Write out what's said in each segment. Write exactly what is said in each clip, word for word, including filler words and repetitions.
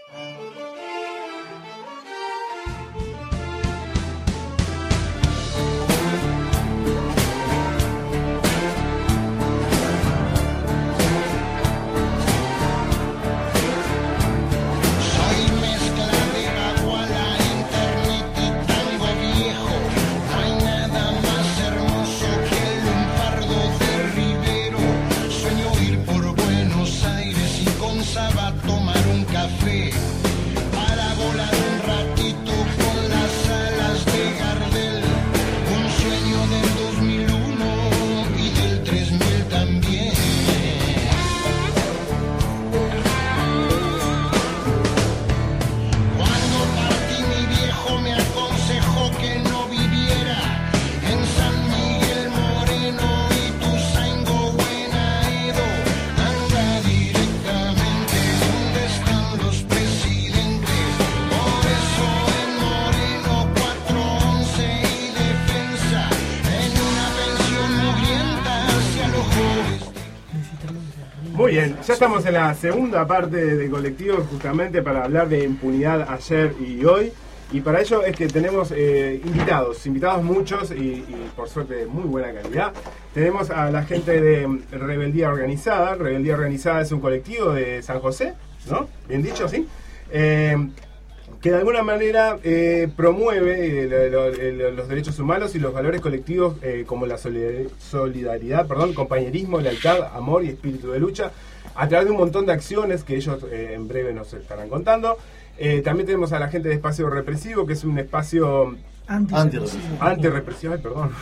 Muy bien, ya estamos en la segunda parte de Colectivos justamente para hablar de impunidad ayer y hoy. Y para ello es que tenemos eh, invitados, invitados muchos y, y por suerte de muy buena calidad. Tenemos a la gente de Rebeldía Organizada. Rebeldía Organizada es un colectivo de San José, ¿no? Bien dicho, ¿sí? Eh, que de alguna manera eh, promueve eh, lo, lo, los derechos humanos y los valores colectivos eh, como la solidaridad, perdón, compañerismo, lealtad, amor y espíritu de lucha a través de un montón de acciones que ellos eh, en breve nos estarán contando. Eh, también tenemos a la gente de Espacio Represivo, que es un espacio antirrepresivo. Antirrepresivo, ay, perdón.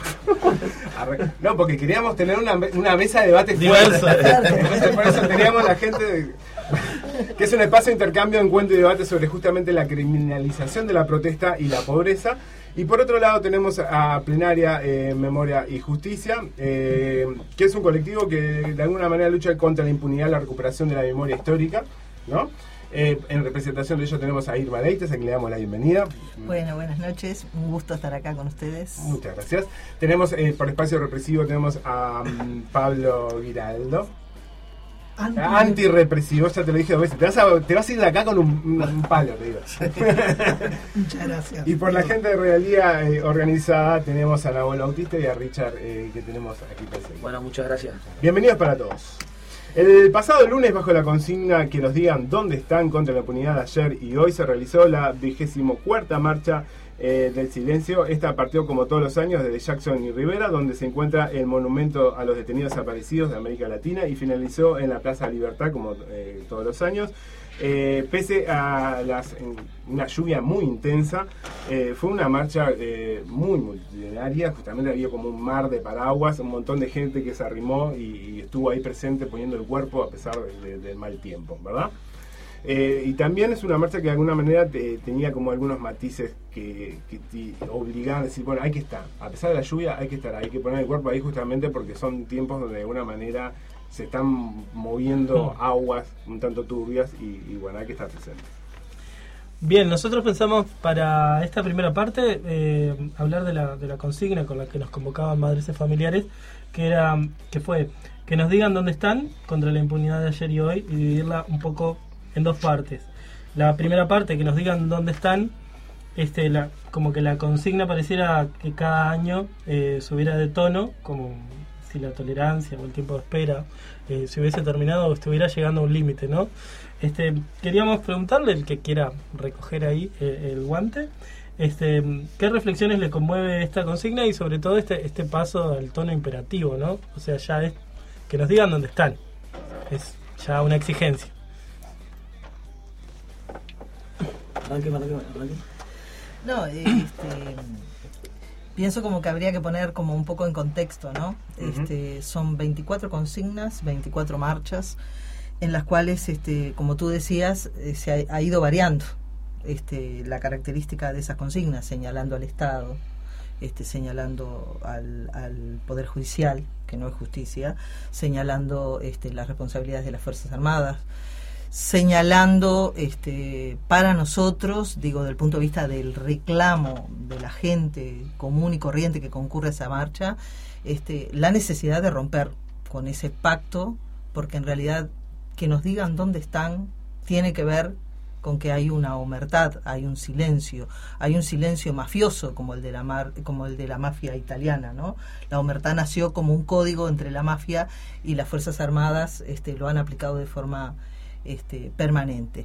No, porque queríamos tener una, una mesa de debate fuerte. Entonces, por eso teníamos la gente de, que es un espacio de intercambio, encuentro y debate sobre justamente la criminalización de la protesta y la pobreza. Y por otro lado tenemos a Plenaria eh, Memoria y Justicia, eh, que es un colectivo que de alguna manera lucha contra la impunidad y la recuperación de la memoria histórica, ¿no? Eh, en representación de ello tenemos a Irma Leites, a quien le damos la bienvenida. Bueno, buenas noches, un gusto estar acá con ustedes. Muchas gracias. Tenemos eh, por Espacio Represivo tenemos a um, Pablo Giraldo. Anti- Antirrepresivo, ya te lo dije dos veces. Te vas a, te vas a ir de acá con un, un, un palo, te digo. Muchas gracias. Y por la gente de Rebeldía eh, Organizada tenemos a Nahuel Bautista y a Richard, eh, que tenemos aquí presente. Bueno, muchas gracias. Bienvenidos para todos. El pasado lunes, bajo la consigna que nos digan dónde están contra la impunidad ayer y hoy, se realizó la vigésimo cuarta marcha eh, del silencio. Esta partió como todos los años desde Jackson y Rivera, donde se encuentra el monumento a los detenidos desaparecidos de América Latina, y finalizó en la Plaza Libertad como eh, todos los años. Eh, pese a las, en, una lluvia muy intensa, eh, fue una marcha eh, muy multitudinaria. Justamente había como un mar de paraguas, un montón de gente que se arrimó y, y estuvo ahí presente poniendo el cuerpo a pesar de, de, del mal tiempo, ¿verdad? Eh, y también es una marcha que de alguna manera te, tenía como algunos matices que, que te obligaban a decir, bueno, hay que estar, a pesar de la lluvia hay que estar, hay que poner el cuerpo ahí justamente porque son tiempos donde de alguna manera se están moviendo aguas un tanto turbias y, y bueno, hay que estar presente. Bien, nosotros pensamos para esta primera parte eh, hablar de la, de la consigna con la que nos convocaban madres y familiares, que era que fue que nos digan dónde están contra la impunidad de ayer y hoy, y dividirla un poco en dos partes. La primera parte, que nos digan dónde están, este, la, como que la consigna pareciera que cada año eh, subiera de tono, como si la tolerancia o el tiempo de espera eh, se hubiese terminado o estuviera llegando a un límite, ¿no? Este, queríamos preguntarle, el que quiera recoger ahí eh, el guante, este, ¿qué reflexiones le conmueve esta consigna y sobre todo este, este paso al tono imperativo, ¿no? O sea, ya es que nos digan dónde están, es ya una exigencia. Arranque, arranque, arranque. No, este, pienso como que habría que poner como un poco en contexto, ¿no? Uh-huh. Este, son veinticuatro consignas, veinticuatro marchas, en las cuales, este, como tú decías, eh, se ha, ha ido variando este, la característica de esas consignas, señalando al Estado, este, señalando al, al Poder Judicial, que no es justicia, señalando este, las responsabilidades de las Fuerzas Armadas, señalando este, para nosotros, digo, del punto de vista del reclamo de la gente común y corriente que concurre a esa marcha, este, la necesidad de romper con ese pacto, porque en realidad que nos digan dónde están tiene que ver con que hay una omertad, hay un silencio, hay un silencio mafioso como el de la mar, como el de la mafia italiana, ¿no? La omertad nació como un código entre la mafia y las Fuerzas Armadas, este, lo han aplicado de forma este, permanente.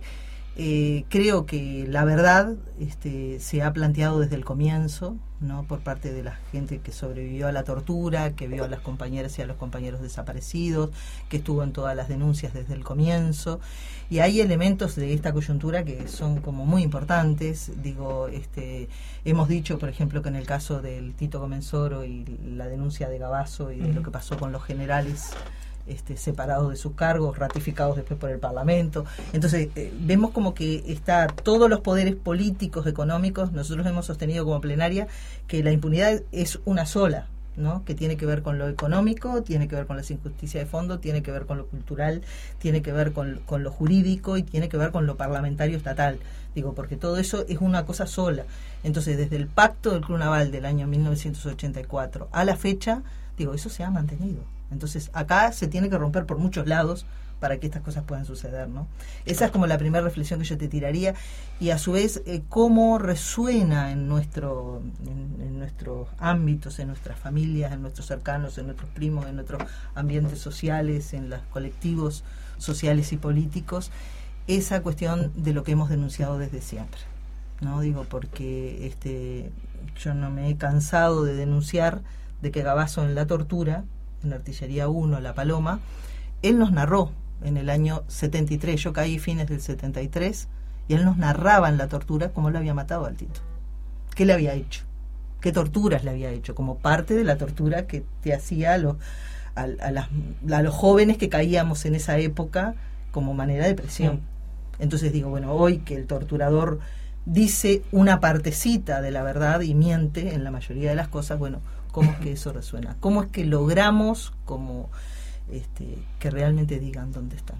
Eh, creo que la verdad este, se ha planteado desde el comienzo, ¿no? Por parte de la gente que sobrevivió a la tortura, que vio a las compañeras y a los compañeros desaparecidos, que estuvo en todas las denuncias desde el comienzo, y hay elementos de esta coyuntura que son como muy importantes. Digo, este, hemos dicho, por ejemplo, que en el caso del Tito Comensoro y la denuncia de Gavazo y de lo que pasó con los generales Este, separados de sus cargos, ratificados después por el Parlamento. Entonces, eh, vemos como que está todos los poderes políticos, económicos. Nosotros hemos sostenido como plenaria que la impunidad es una sola, ¿no? Que tiene que ver con lo económico, tiene que ver con las injusticias de fondo, tiene que ver con lo cultural, tiene que ver con, con lo jurídico y tiene que ver con lo parlamentario estatal. Digo, porque todo eso es una cosa sola. Entonces, desde el Pacto del Club Naval del año mil novecientos ochenta y cuatro a la fecha, digo, eso se ha mantenido. Entonces, acá se tiene que romper por muchos lados para que estas cosas puedan suceder, ¿no? Esa es como la primera reflexión que yo te tiraría. Y a su vez, eh, cómo resuena en nuestro en, en nuestros ámbitos, en nuestras familias, en nuestros cercanos, en nuestros primos, en nuestros ambientes sociales, en los colectivos sociales y políticos, esa cuestión de lo que hemos denunciado desde siempre, ¿no? Digo, porque este yo no me he cansado de denunciar de que Gavazo en la tortura, en Artillería uno, La Paloma, él nos narró en el año setenta y tres, yo caí fines del setenta y tres, y él nos narraba en la tortura cómo le había matado al Tito, qué le había hecho, qué torturas le había hecho, como parte de la tortura que te hacía a los, a, a las, a los jóvenes que caíamos en esa época como manera de presión. Entonces digo, bueno, hoy que el torturador dice una partecita de la verdad y miente en la mayoría de las cosas, bueno, ¿cómo es que eso resuena? ¿Cómo es que logramos como este, que realmente digan dónde están?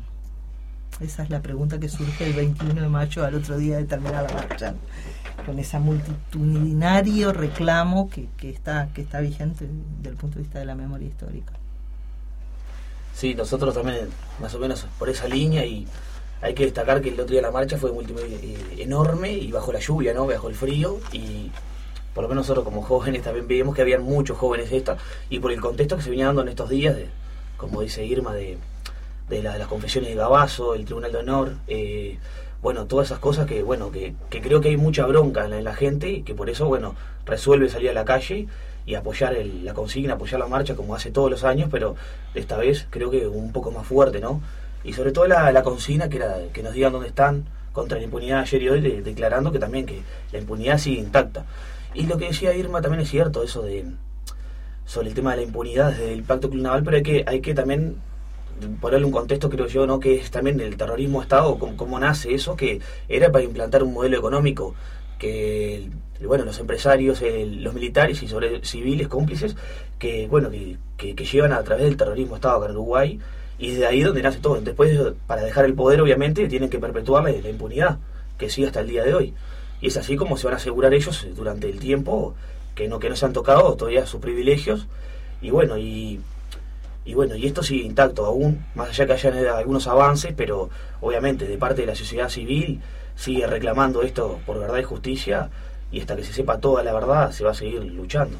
Esa es la pregunta que surge el veintiuno de mayo, al otro día de terminar la marcha, con ese multitudinario reclamo que, que está que está vigente desde el punto de vista de la memoria histórica. Sí, nosotros también más o menos por esa línea, y hay que destacar que el otro día la marcha fue multimedia, eh, enorme y bajo la lluvia, ¿no? Bajo el frío, y por lo menos nosotros como jóvenes también vimos que habían muchos jóvenes de esta, y por el contexto que se venía dando en estos días, de, como dice Irma, de, de, la, de las confesiones de Gavazo, el Tribunal de Honor, eh, bueno, todas esas cosas que, bueno, que, que creo que hay mucha bronca en la, en la gente, y que por eso, bueno, resuelve salir a la calle y apoyar el, la consigna, apoyar la marcha como hace todos los años, pero esta vez creo que un poco más fuerte, ¿no? Y sobre todo la, la consigna que era que nos digan dónde están contra la impunidad ayer y hoy, de, declarando que también que la impunidad sigue intacta. Y lo que decía Irma también es cierto, eso de sobre el tema de la impunidad desde el Pacto Club Naval, pero hay que hay que también ponerle un contexto, creo yo, ¿no? Que es también el terrorismo de Estado, cómo, cómo nace eso, que era para implantar un modelo económico que, bueno, los empresarios, el, los militares y sobre civiles cómplices, que, bueno, que, que, que llevan a través del terrorismo de Estado a Uruguay, y desde ahí donde nace todo. Después, para dejar el poder, obviamente, tienen que perpetuar la, la impunidad, que sigue hasta el día de hoy. Y es así como se van a asegurar ellos durante el tiempo que no que no se han tocado todavía sus privilegios. Y bueno, y, y bueno, y esto sigue intacto aún, más allá que hayan algunos avances, pero obviamente de parte de la sociedad civil sigue reclamando esto por verdad y justicia, y hasta que se sepa toda la verdad se va a seguir luchando.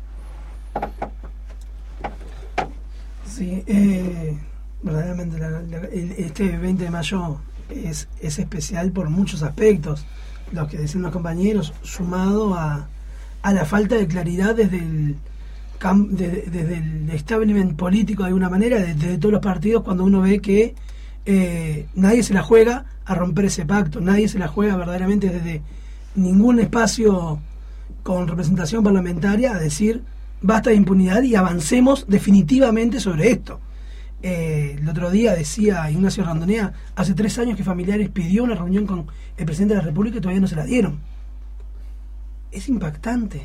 Sí, eh, verdaderamente la, la, el, este veinte de mayo es, es especial por muchos aspectos, los que decían los compañeros, sumado a, a la falta de claridad desde el, desde, desde el establishment político de alguna manera, desde, desde todos los partidos, cuando uno ve que eh, nadie se la juega a romper ese pacto, nadie se la juega verdaderamente desde ningún espacio con representación parlamentaria a decir basta de impunidad y avancemos definitivamente sobre esto. Eh, el otro día decía Ignacio Randonea, hace tres años que Familiares pidió una reunión con el presidente de la República y todavía no se la dieron. Es impactante.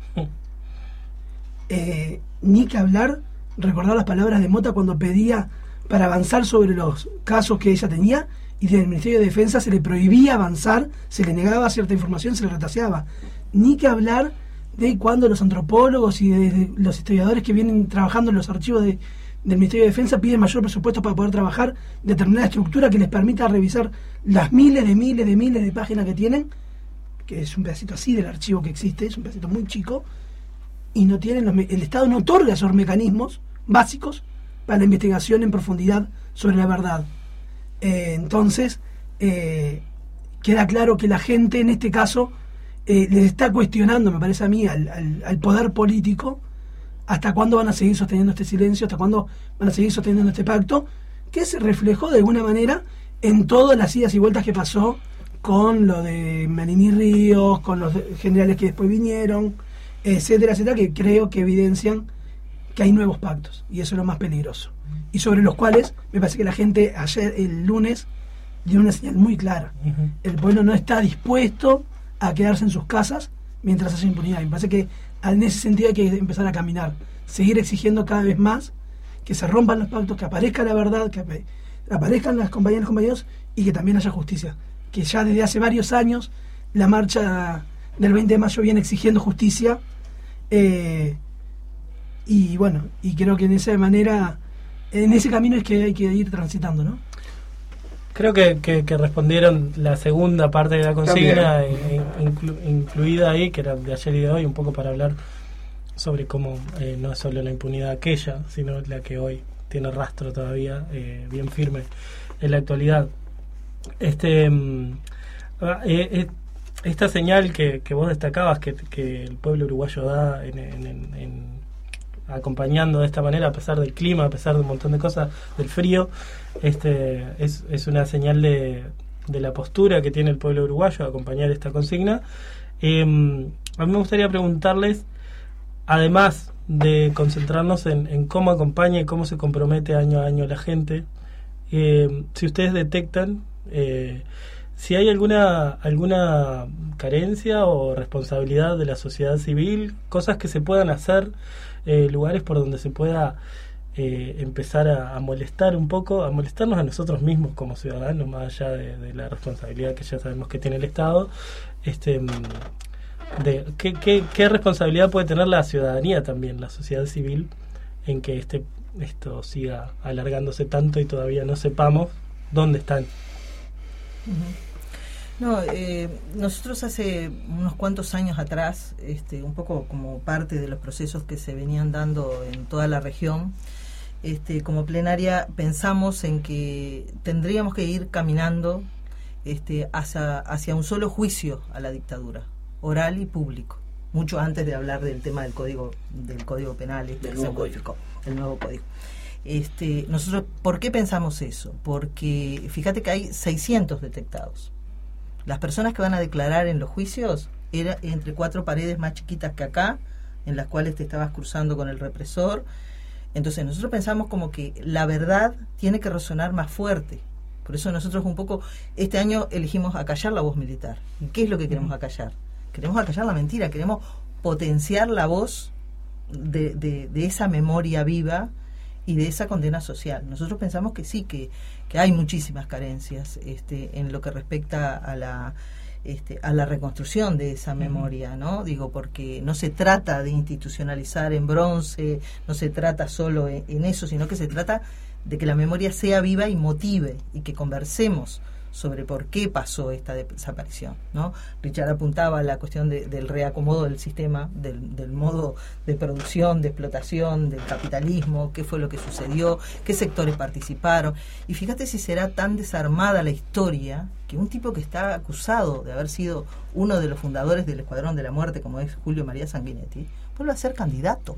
Eh, ni que hablar, recordar las palabras de Mota cuando pedía para avanzar sobre los casos que ella tenía, y desde el Ministerio de Defensa se le prohibía avanzar, se le negaba cierta información, se le retaseaba. Ni que hablar de cuando los antropólogos y de, de los historiadores que vienen trabajando en los archivos de del Ministerio de Defensa piden mayor presupuesto para poder trabajar determinada estructura que les permita revisar las miles de miles de miles de páginas que tienen, que es un pedacito así del archivo que existe, es un pedacito muy chico, y no tienen los, el Estado no otorga esos mecanismos básicos para la investigación en profundidad sobre la verdad. Eh, entonces, eh, queda claro que la gente en este caso eh, les está cuestionando, me parece a mí, al, al, al poder político, hasta cuándo van a seguir sosteniendo este silencio, hasta cuándo van a seguir sosteniendo este pacto, que se reflejó de alguna manera en todas las idas y vueltas que pasó con lo de Marini Ríos, con los generales que después vinieron, etcétera, etcétera, que creo que evidencian que hay nuevos pactos, y eso es lo más peligroso, y sobre los cuales me parece que la gente ayer, el lunes, dio una señal muy clara. Uh-huh. El pueblo no está dispuesto a quedarse en sus casas mientras haya impunidad. Me parece que en ese sentido hay que empezar a caminar, seguir exigiendo cada vez más que se rompan los pactos, que aparezca la verdad, que aparezcan las compañeras y compañeros, y que también haya justicia, que ya desde hace varios años la marcha del veinte de mayo viene exigiendo justicia, eh, y bueno, y creo que en esa manera, en ese camino es que hay que ir transitando, ¿no? Creo que, que, que respondieron la segunda parte de la consigna, inclu, incluida ahí, que era de ayer y de hoy, un poco para hablar sobre cómo eh, no es solo la impunidad aquella, sino la que hoy tiene rastro todavía eh, bien firme en la actualidad. Este eh, eh, esta señal que, que vos destacabas, que, que el pueblo uruguayo da en, en, en, en acompañando de esta manera, a pesar del clima, a pesar de un montón de cosas, del frío, este es, es una señal de, de la postura que tiene el pueblo uruguayo a acompañar esta consigna. Eh, a mí me gustaría preguntarles, además de concentrarnos en, en cómo acompaña y cómo se compromete año a año la gente, eh, si ustedes detectan eh, si hay alguna alguna carencia o responsabilidad de la sociedad civil, cosas que se puedan hacer, eh, lugares por donde se pueda eh, empezar a, a molestar un poco, a molestarnos a nosotros mismos como ciudadanos, más allá de, de la responsabilidad que ya sabemos que tiene el Estado. Este, de ¿qué, qué, qué responsabilidad puede tener la ciudadanía también, la sociedad civil, en que este esto siga alargándose tanto y todavía no sepamos dónde están? No, eh, nosotros hace unos cuantos años atrás, este, un poco como parte de los procesos que se venían dando en toda la región, este, como plenaria pensamos en que tendríamos que ir caminando este, hacia, hacia un solo juicio a la dictadura, oral y público, mucho antes de hablar del tema del código del código penal, este, del nuevo código. el nuevo código. Este, nosotros, ¿por qué pensamos eso? Porque fíjate que hay seiscientos detectados. Las personas que van a declarar en los juicios eran entre cuatro paredes más chiquitas que acá, en las cuales te estabas cruzando con el represor. Entonces nosotros pensamos como que la verdad tiene que resonar más fuerte. Por eso nosotros un poco, este año elegimos acallar la voz militar. ¿Y qué es lo que queremos acallar? Queremos acallar la mentira, queremos potenciar la voz de, de, de esa memoria viva y de esa condena social. Nosotros pensamos que sí, que, que hay muchísimas carencias este, en lo que respecta a la este, a la reconstrucción de esa memoria, ¿no? Digo, porque no se trata de institucionalizar en bronce, no se trata solo en, en eso, sino que se trata de que la memoria sea viva y motive, y que conversemos sobre por qué pasó esta desaparición, ¿no? Richard apuntaba a la cuestión de, del reacomodo del sistema, del, del modo de producción, de explotación, del capitalismo, qué fue lo que sucedió, qué sectores participaron. Y fíjate si será tan desarmada la historia que un tipo que está acusado de haber sido uno de los fundadores del Escuadrón de la Muerte, como es Julio María Sanguinetti, vuelve a ser candidato.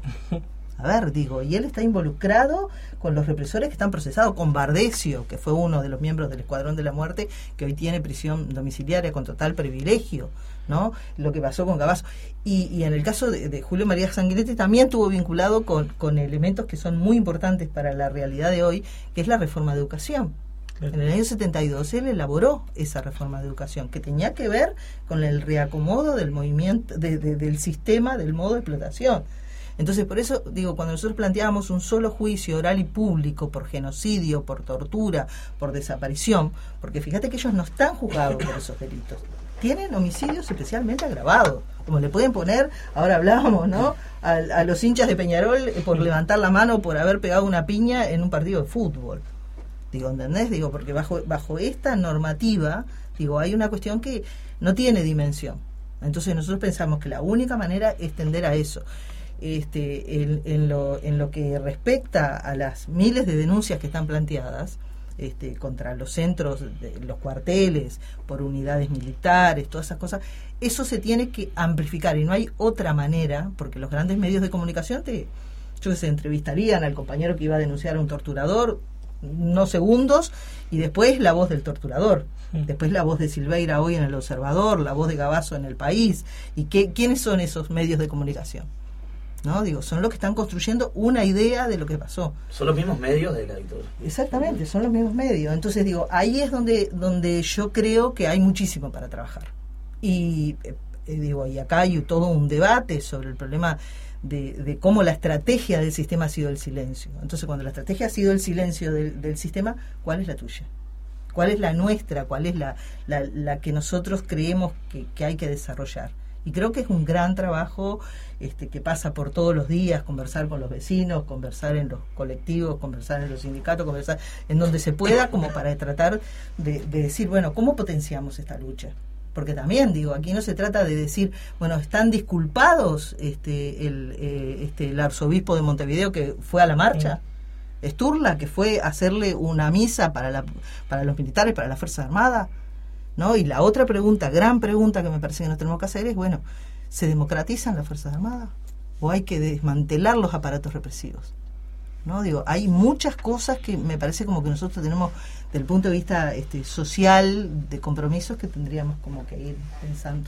A ver, digo, y él está involucrado con los represores que están procesados, con Bardesio, que fue uno de los miembros del Escuadrón de la Muerte, que hoy tiene prisión domiciliaria con total privilegio, ¿no? Lo que pasó con Cavazo. Y, y en el caso de, de Julio María Sanguinetti también estuvo vinculado con, con elementos que son muy importantes para la realidad de hoy, que es la reforma de educación. En el año setenta y dos él elaboró esa reforma de educación que tenía que ver con el reacomodo del movimiento, de, de, del sistema, del modo de explotación. Entonces, por eso, digo, cuando nosotros planteábamos un solo juicio oral y público por genocidio, por tortura, por desaparición, porque fíjate que ellos no están juzgados por esos delitos, tienen homicidios especialmente agravados, como le pueden poner, ahora hablábamos, ¿no? A, a los hinchas de Peñarol por levantar la mano por haber pegado una piña en un partido de fútbol. Digo, ¿entendés? Digo, porque bajo, bajo esta normativa, digo, hay una cuestión que no tiene dimensión. Entonces nosotros pensamos que la única manera es tender a eso. Este, en, en, lo, en lo que respecta a las miles de denuncias que están planteadas, Este, contra los centros, de, los cuarteles, por unidades militares, todas esas cosas, eso se tiene que amplificar y no hay otra manera, porque los grandes medios de comunicación te, yo que sé, entrevistarían al compañero que iba a denunciar a un torturador unos segundos y después la voz del torturador, mm. después la voz de Silveira hoy en El Observador, la voz de Gabazo en El País. ¿Y qué, quiénes son esos medios de comunicación? ¿No? Digo, son los que están construyendo una idea de lo que pasó. Son los mismos medios de la dictadura. Exactamente, son los mismos medios. Entonces digo, ahí es donde donde yo creo que hay muchísimo para trabajar. Y eh, digo, y acá hay todo un debate sobre el problema de, de cómo la estrategia del sistema ha sido el silencio. Entonces, cuando la estrategia ha sido el silencio del, del sistema, ¿cuál es la tuya? ¿Cuál es la nuestra? ¿Cuál es la, la, la que nosotros creemos que, que hay que desarrollar? Y creo que es un gran trabajo este, que pasa por todos los días, conversar con los vecinos, conversar en los colectivos, conversar en los sindicatos, conversar en donde se pueda, como para tratar de, de decir, bueno, ¿cómo potenciamos esta lucha? Porque también, digo, aquí no se trata de decir, bueno, están disculpados este, el, eh, este, el arzobispo de Montevideo que fue a la marcha, sí. Sturla, que fue a hacerle una misa para, la, para los militares, para las Fuerzas Armadas, ¿no? Y la otra pregunta, gran pregunta que me parece que nos tenemos que hacer es, bueno, ¿se democratizan las Fuerzas Armadas? ¿O hay que desmantelar los aparatos represivos? ¿No? Digo, hay muchas cosas que me parece como que nosotros tenemos, desde el punto de vista este, social, de compromisos, que tendríamos como que ir pensando.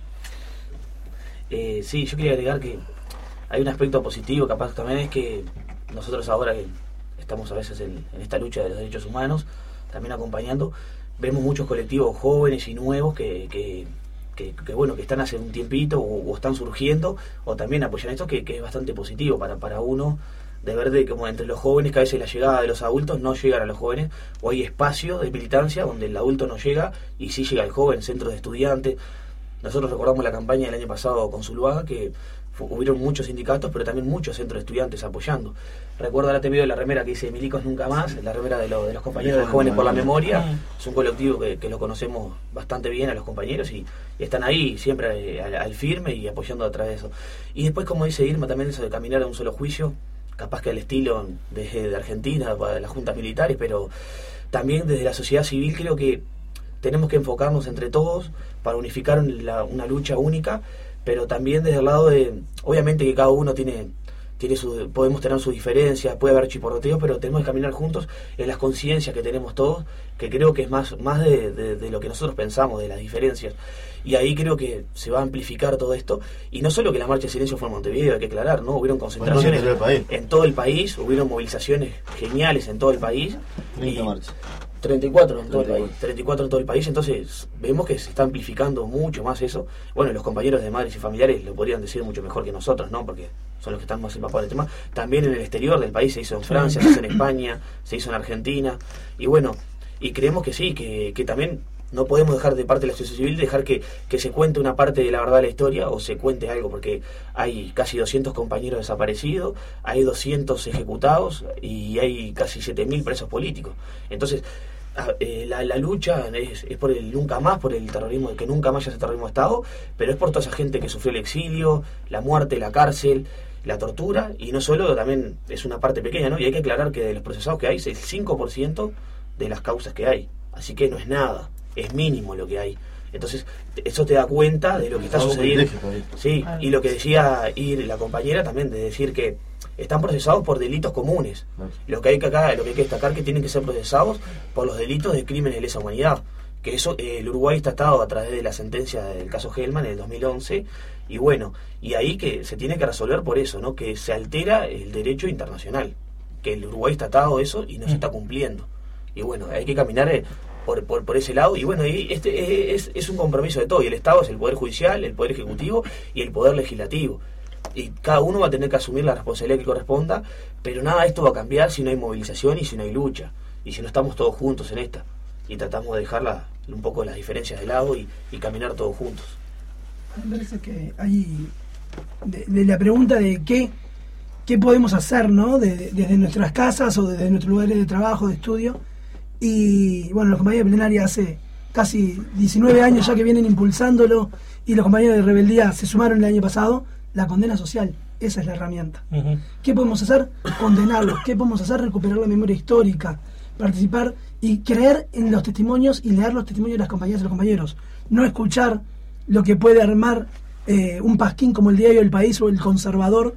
Eh, sí, yo quería agregar que hay un aspecto positivo, capaz también, es que nosotros ahora que estamos a veces en, en esta lucha de los derechos humanos, también acompañando, vemos muchos colectivos jóvenes y nuevos que, que, que, que bueno, que están hace un tiempito o, o están surgiendo o también apoyan esto, que, que es bastante positivo para, para uno, de ver de como entre los jóvenes que a veces la llegada de los adultos no llegan a los jóvenes, o hay espacio de militancia donde el adulto no llega y sí llega el joven, centros de estudiantes. Nosotros recordamos la campaña del año pasado con Zuluaga, que hubieron muchos sindicatos, pero también muchos centros de estudiantes apoyando. Recuerdo, ahora te veo la remera que dice Milicos Nunca Más, la remera de, lo, de los compañeros de Jóvenes por la Memoria. Es un colectivo que, que lo conocemos bastante bien a los compañeros y, y están ahí siempre al, al firme y apoyando a través de eso. Y después, como dice Irma, también eso de caminar a un solo juicio, capaz que al estilo de, de Argentina, de las juntas militares, pero también desde la sociedad civil creo que tenemos que enfocarnos entre todos para unificar la, una lucha única, pero también desde el lado de, obviamente que cada uno tiene, tiene su, podemos tener sus diferencias, puede haber chiporroteos, pero tenemos que caminar juntos en las conciencias que tenemos todos, que creo que es más, más de, de, de lo que nosotros pensamos, de las diferencias. Y ahí creo que se va a amplificar todo esto, y no solo que la marcha de silencio fue en Montevideo, hay que aclarar, ¿no? Hubieron concentraciones bueno, en todo el país, hubieron movilizaciones geniales en todo el país. treinta marchas. treinta y cuatro en todo el país, treinta y cuatro en todo el país, entonces vemos que se está amplificando mucho más eso. Bueno, los compañeros de madres y familiares lo podrían decir mucho mejor que nosotros, ¿no? Porque son los que están más empapados del tema. También en el exterior del país se hizo en Francia, se hizo en España, se hizo en Argentina, y bueno, y creemos que sí, que, que también no podemos dejar de parte de la sociedad civil, dejar que, que se cuente una parte de la verdad de la historia, o se cuente algo, porque hay casi doscientos compañeros desaparecidos, hay doscientos ejecutados y hay casi siete mil presos políticos. Entonces, eh, la, la lucha es, es por el nunca más, por el terrorismo, que nunca más haya ese terrorismo de Estado, pero es por toda esa gente que sufrió el exilio, la muerte, la cárcel, la tortura, y no solo, también es una parte pequeña, ¿no? Y hay que aclarar que de los procesados que hay es el cinco por ciento de las causas que hay, así que no es nada, es mínimo lo que hay. Entonces, eso te da cuenta de lo que está sucediendo. Sí, y lo que decía Ir, la compañera, también, de decir que están procesados por delitos comunes. Lo que hay que acá, lo que hay que destacar, que tienen que ser procesados por los delitos de crímenes de lesa humanidad. Que eso, eh, el Uruguay está atado a través de la sentencia del caso Hellman en el dos mil once, y bueno, y ahí que se tiene que resolver por eso, ¿no? Que se altera el derecho internacional, que el Uruguay está atado a eso y no se está cumpliendo. Y bueno, hay que caminar eh, por, por, por ese lado, y bueno, y este es, es un compromiso de todo, y el Estado es el Poder Judicial, el Poder Ejecutivo y el Poder Legislativo. Y cada uno va a tener que asumir la responsabilidad que corresponda, pero nada de esto va a cambiar si no hay movilización y si no hay lucha, y si no estamos todos juntos en esta, y tratamos de dejar la, un poco las diferencias de lado y, y caminar todos juntos. Me parece que hay de, de la pregunta de qué, qué podemos hacer, ¿no? De, de, desde nuestras casas o desde nuestros lugares de trabajo, de estudio. Y bueno, los compañeros de plenaria hace casi diecinueve años ya que vienen impulsándolo, y los compañeros de rebeldía se sumaron el año pasado. La condena social, esa es la herramienta. Uh-huh. ¿Qué podemos hacer? Condenarlos. ¿Qué podemos hacer? Recuperar la memoria histórica, participar y creer en los testimonios y leer los testimonios de las compañeras y los compañeros. No escuchar lo que puede armar eh, un pasquín como el Diario del País o El Conservador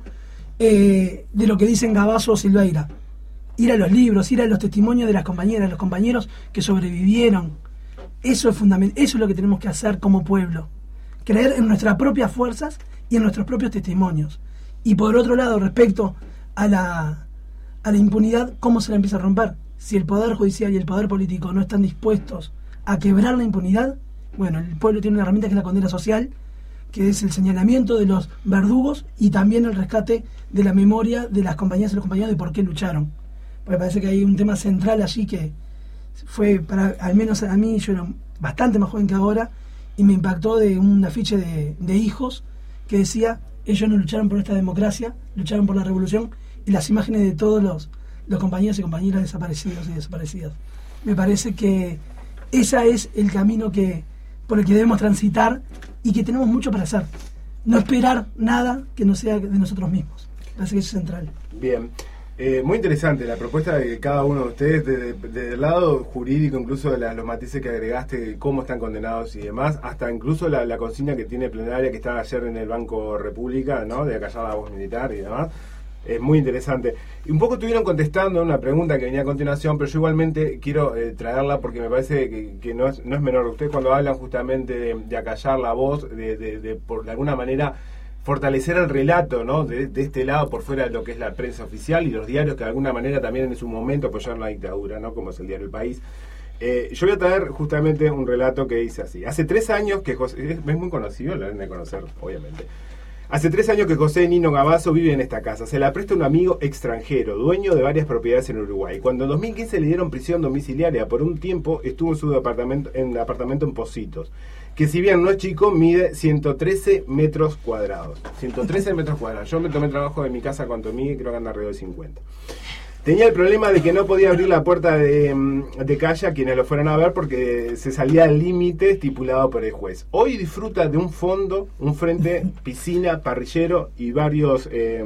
eh, de lo que dicen Gabazo o Silveira. Ir a los libros, ir a los testimonios de las compañeras, los compañeros que sobrevivieron. Eso es fundamental, eso es lo que tenemos que hacer como pueblo. Creer en nuestras propias fuerzas y en nuestros propios testimonios. Y por otro lado, respecto a la, a la impunidad, ¿cómo se la empieza a romper? Si el Poder Judicial y el Poder Político no están dispuestos a quebrar la impunidad, bueno, el pueblo tiene una herramienta que es la condena social, que es el señalamiento de los verdugos y también el rescate de la memoria de las compañeras y los compañeros de por qué lucharon. Porque parece que hay un tema central allí que fue, para al menos a mí, yo era bastante más joven que ahora, y me impactó de un afiche de, de hijos que decía: ellos no lucharon por esta democracia, lucharon por la revolución, y las imágenes de todos los, los compañeros y compañeras desaparecidos y desaparecidas. Me parece que ese es el camino que por el que debemos transitar y que tenemos mucho para hacer. No esperar nada que no sea de nosotros mismos. Me parece que eso es central. Bien. Eh, muy interesante la propuesta de cada uno de ustedes, desde, desde el lado jurídico, incluso de la, los matices que agregaste, de cómo están condenados y demás, hasta incluso la, la consigna que tiene plenaria que estaba ayer en el Banco República, ¿no? De acallar la voz militar y demás. Es muy interesante. Y un poco estuvieron contestando una pregunta que venía a continuación, pero yo igualmente quiero eh, traerla porque me parece que, que no, es, no es menor. Ustedes cuando hablan justamente de, de acallar la voz, de, de, de por de alguna manera fortalecer el relato, ¿no? De, de este lado, por fuera de lo que es la prensa oficial y los diarios que de alguna manera también en su momento apoyaron la dictadura, ¿no? Como es el Diario El País. Eh, yo voy a traer justamente un relato que dice así. Hace tres años que José, es, es muy conocido, lo deben de conocer, obviamente. Hace tres años que José Nino Gabazo vive en esta casa. Se la presta un amigo extranjero, dueño de varias propiedades en Uruguay. Cuando en dos mil quince le dieron prisión domiciliaria por un tiempo, estuvo en su departamento, en el apartamento en Pocitos, que si bien no es chico, mide ciento trece metros cuadrados. ciento trece metros cuadrados. Yo me tomé trabajo de mi casa cuando mide, creo que anda alrededor de cincuenta. Tenía el problema de que no podía abrir la puerta de, de calle a quienes lo fueran a ver porque se salía del límite estipulado por el juez. Hoy disfruta de un fondo, un frente, piscina, parrillero y varios, eh,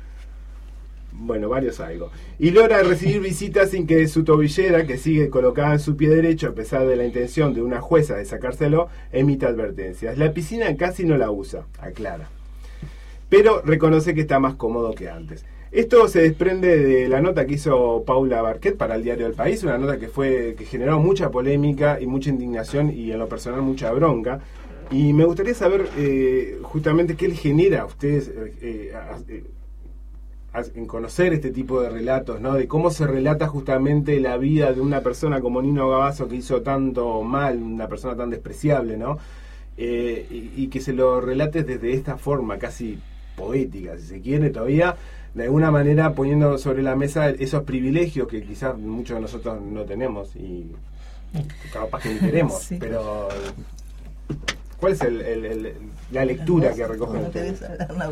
bueno, varios algo. Y logra recibir visitas sin que su tobillera, que sigue colocada en su pie derecho a pesar de la intención de una jueza de sacárselo, emita advertencias. La piscina casi no la usa, aclara. Pero reconoce que está más cómodo que antes. Esto se desprende de la nota que hizo Paula Barquet para el Diario del País, una nota que fue que generó mucha polémica y mucha indignación y en lo personal mucha bronca. Y me gustaría saber eh, justamente qué le genera a ustedes eh, a, a, a, en conocer este tipo de relatos, ¿no? De cómo se relata justamente la vida de una persona como Nino Gabazo, que hizo tanto mal, una persona tan despreciable, ¿no? Eh, y, y que se lo relate desde esta forma casi poética, si se quiere, todavía de alguna manera poniendo sobre la mesa esos privilegios que quizás muchos de nosotros no tenemos y capaz que ni queremos, sí. Pero ¿cuál es el, el, el, la lectura que recogen ustedes?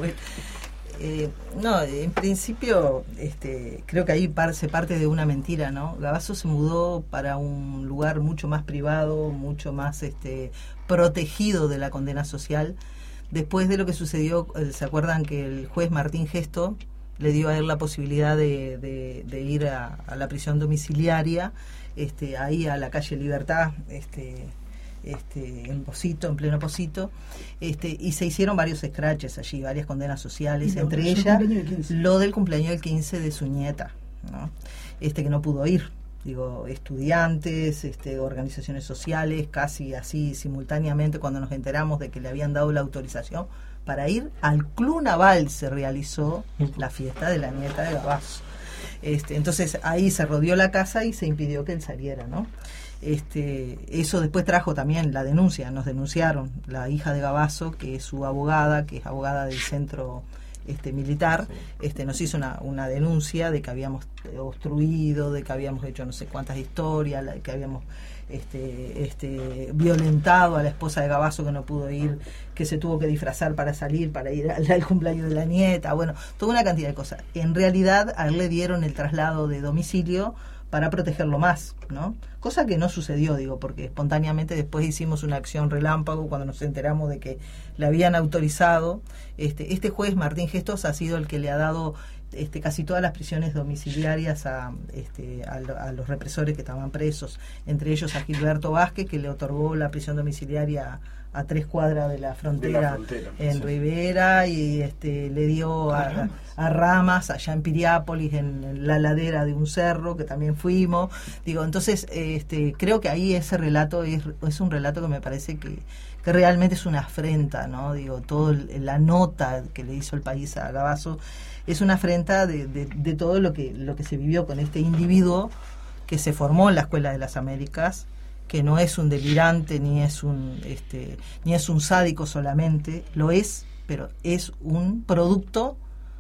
Eh, no, en principio este, creo que ahí par, se parte de una mentira, ¿no? Gabazo se mudó para un lugar mucho más privado, mucho más este, protegido de la condena social. Después de lo que sucedió, ¿se acuerdan que el juez Martín Gesto le dio a él la posibilidad de, de, de ir a, a la prisión domiciliaria, este, ahí a la calle Libertad, este, este, en Pocito, en pleno Pocito, este, y se hicieron varios scratches allí, varias condenas sociales, no, entre ellas lo del cumpleaños del quince de su nieta, ¿no? Este, que no pudo ir. Digo, estudiantes, este, organizaciones sociales, casi así simultáneamente cuando nos enteramos de que le habían dado la autorización para ir al Club Naval, se realizó la fiesta de la nieta de Gabazo. Este, entonces ahí se rodeó la casa y se impidió que él saliera, ¿no? Este, eso después trajo también la denuncia, nos denunciaron la hija de Gabazo, que es su abogada, que es abogada del Centro este, militar, Sí. este, nos hizo una, una denuncia de que habíamos obstruido, de que habíamos hecho no sé cuántas historias, la- que habíamos este, este, violentado a la esposa de Gavazo que no pudo ir, que se tuvo que disfrazar para salir, para ir al, al cumpleaños de la nieta, bueno, toda una cantidad de cosas. En realidad a él le dieron el traslado de domicilio para protegerlo más, ¿no? Cosa que no sucedió, digo, porque espontáneamente después hicimos una acción relámpago cuando nos enteramos de que le habían autorizado. Este, este juez, Martín Gestos, ha sido el que le ha dado este, casi todas las prisiones domiciliarias a, este, a, lo- a los represores que estaban presos, entre ellos a Gilberto Vázquez, que le otorgó la prisión domiciliaria a, a tres cuadras de la frontera, De la frontera, en sí. Rivera, y este, le dio a, a Ramas, allá en Piriápolis, en, en la ladera de un cerro, que también fuimos. Digo, entonces, este, creo que ahí ese relato es, es un relato que me parece que, que realmente es una afrenta, ¿no? Digo, todo el- la nota que le hizo el país a Gavazo es una afrenta de, de, de todo lo que, lo que se vivió con este individuo que se formó en la Escuela de las Américas, que no es un delirante ni es un este ni es un sádico solamente, lo es, pero es un producto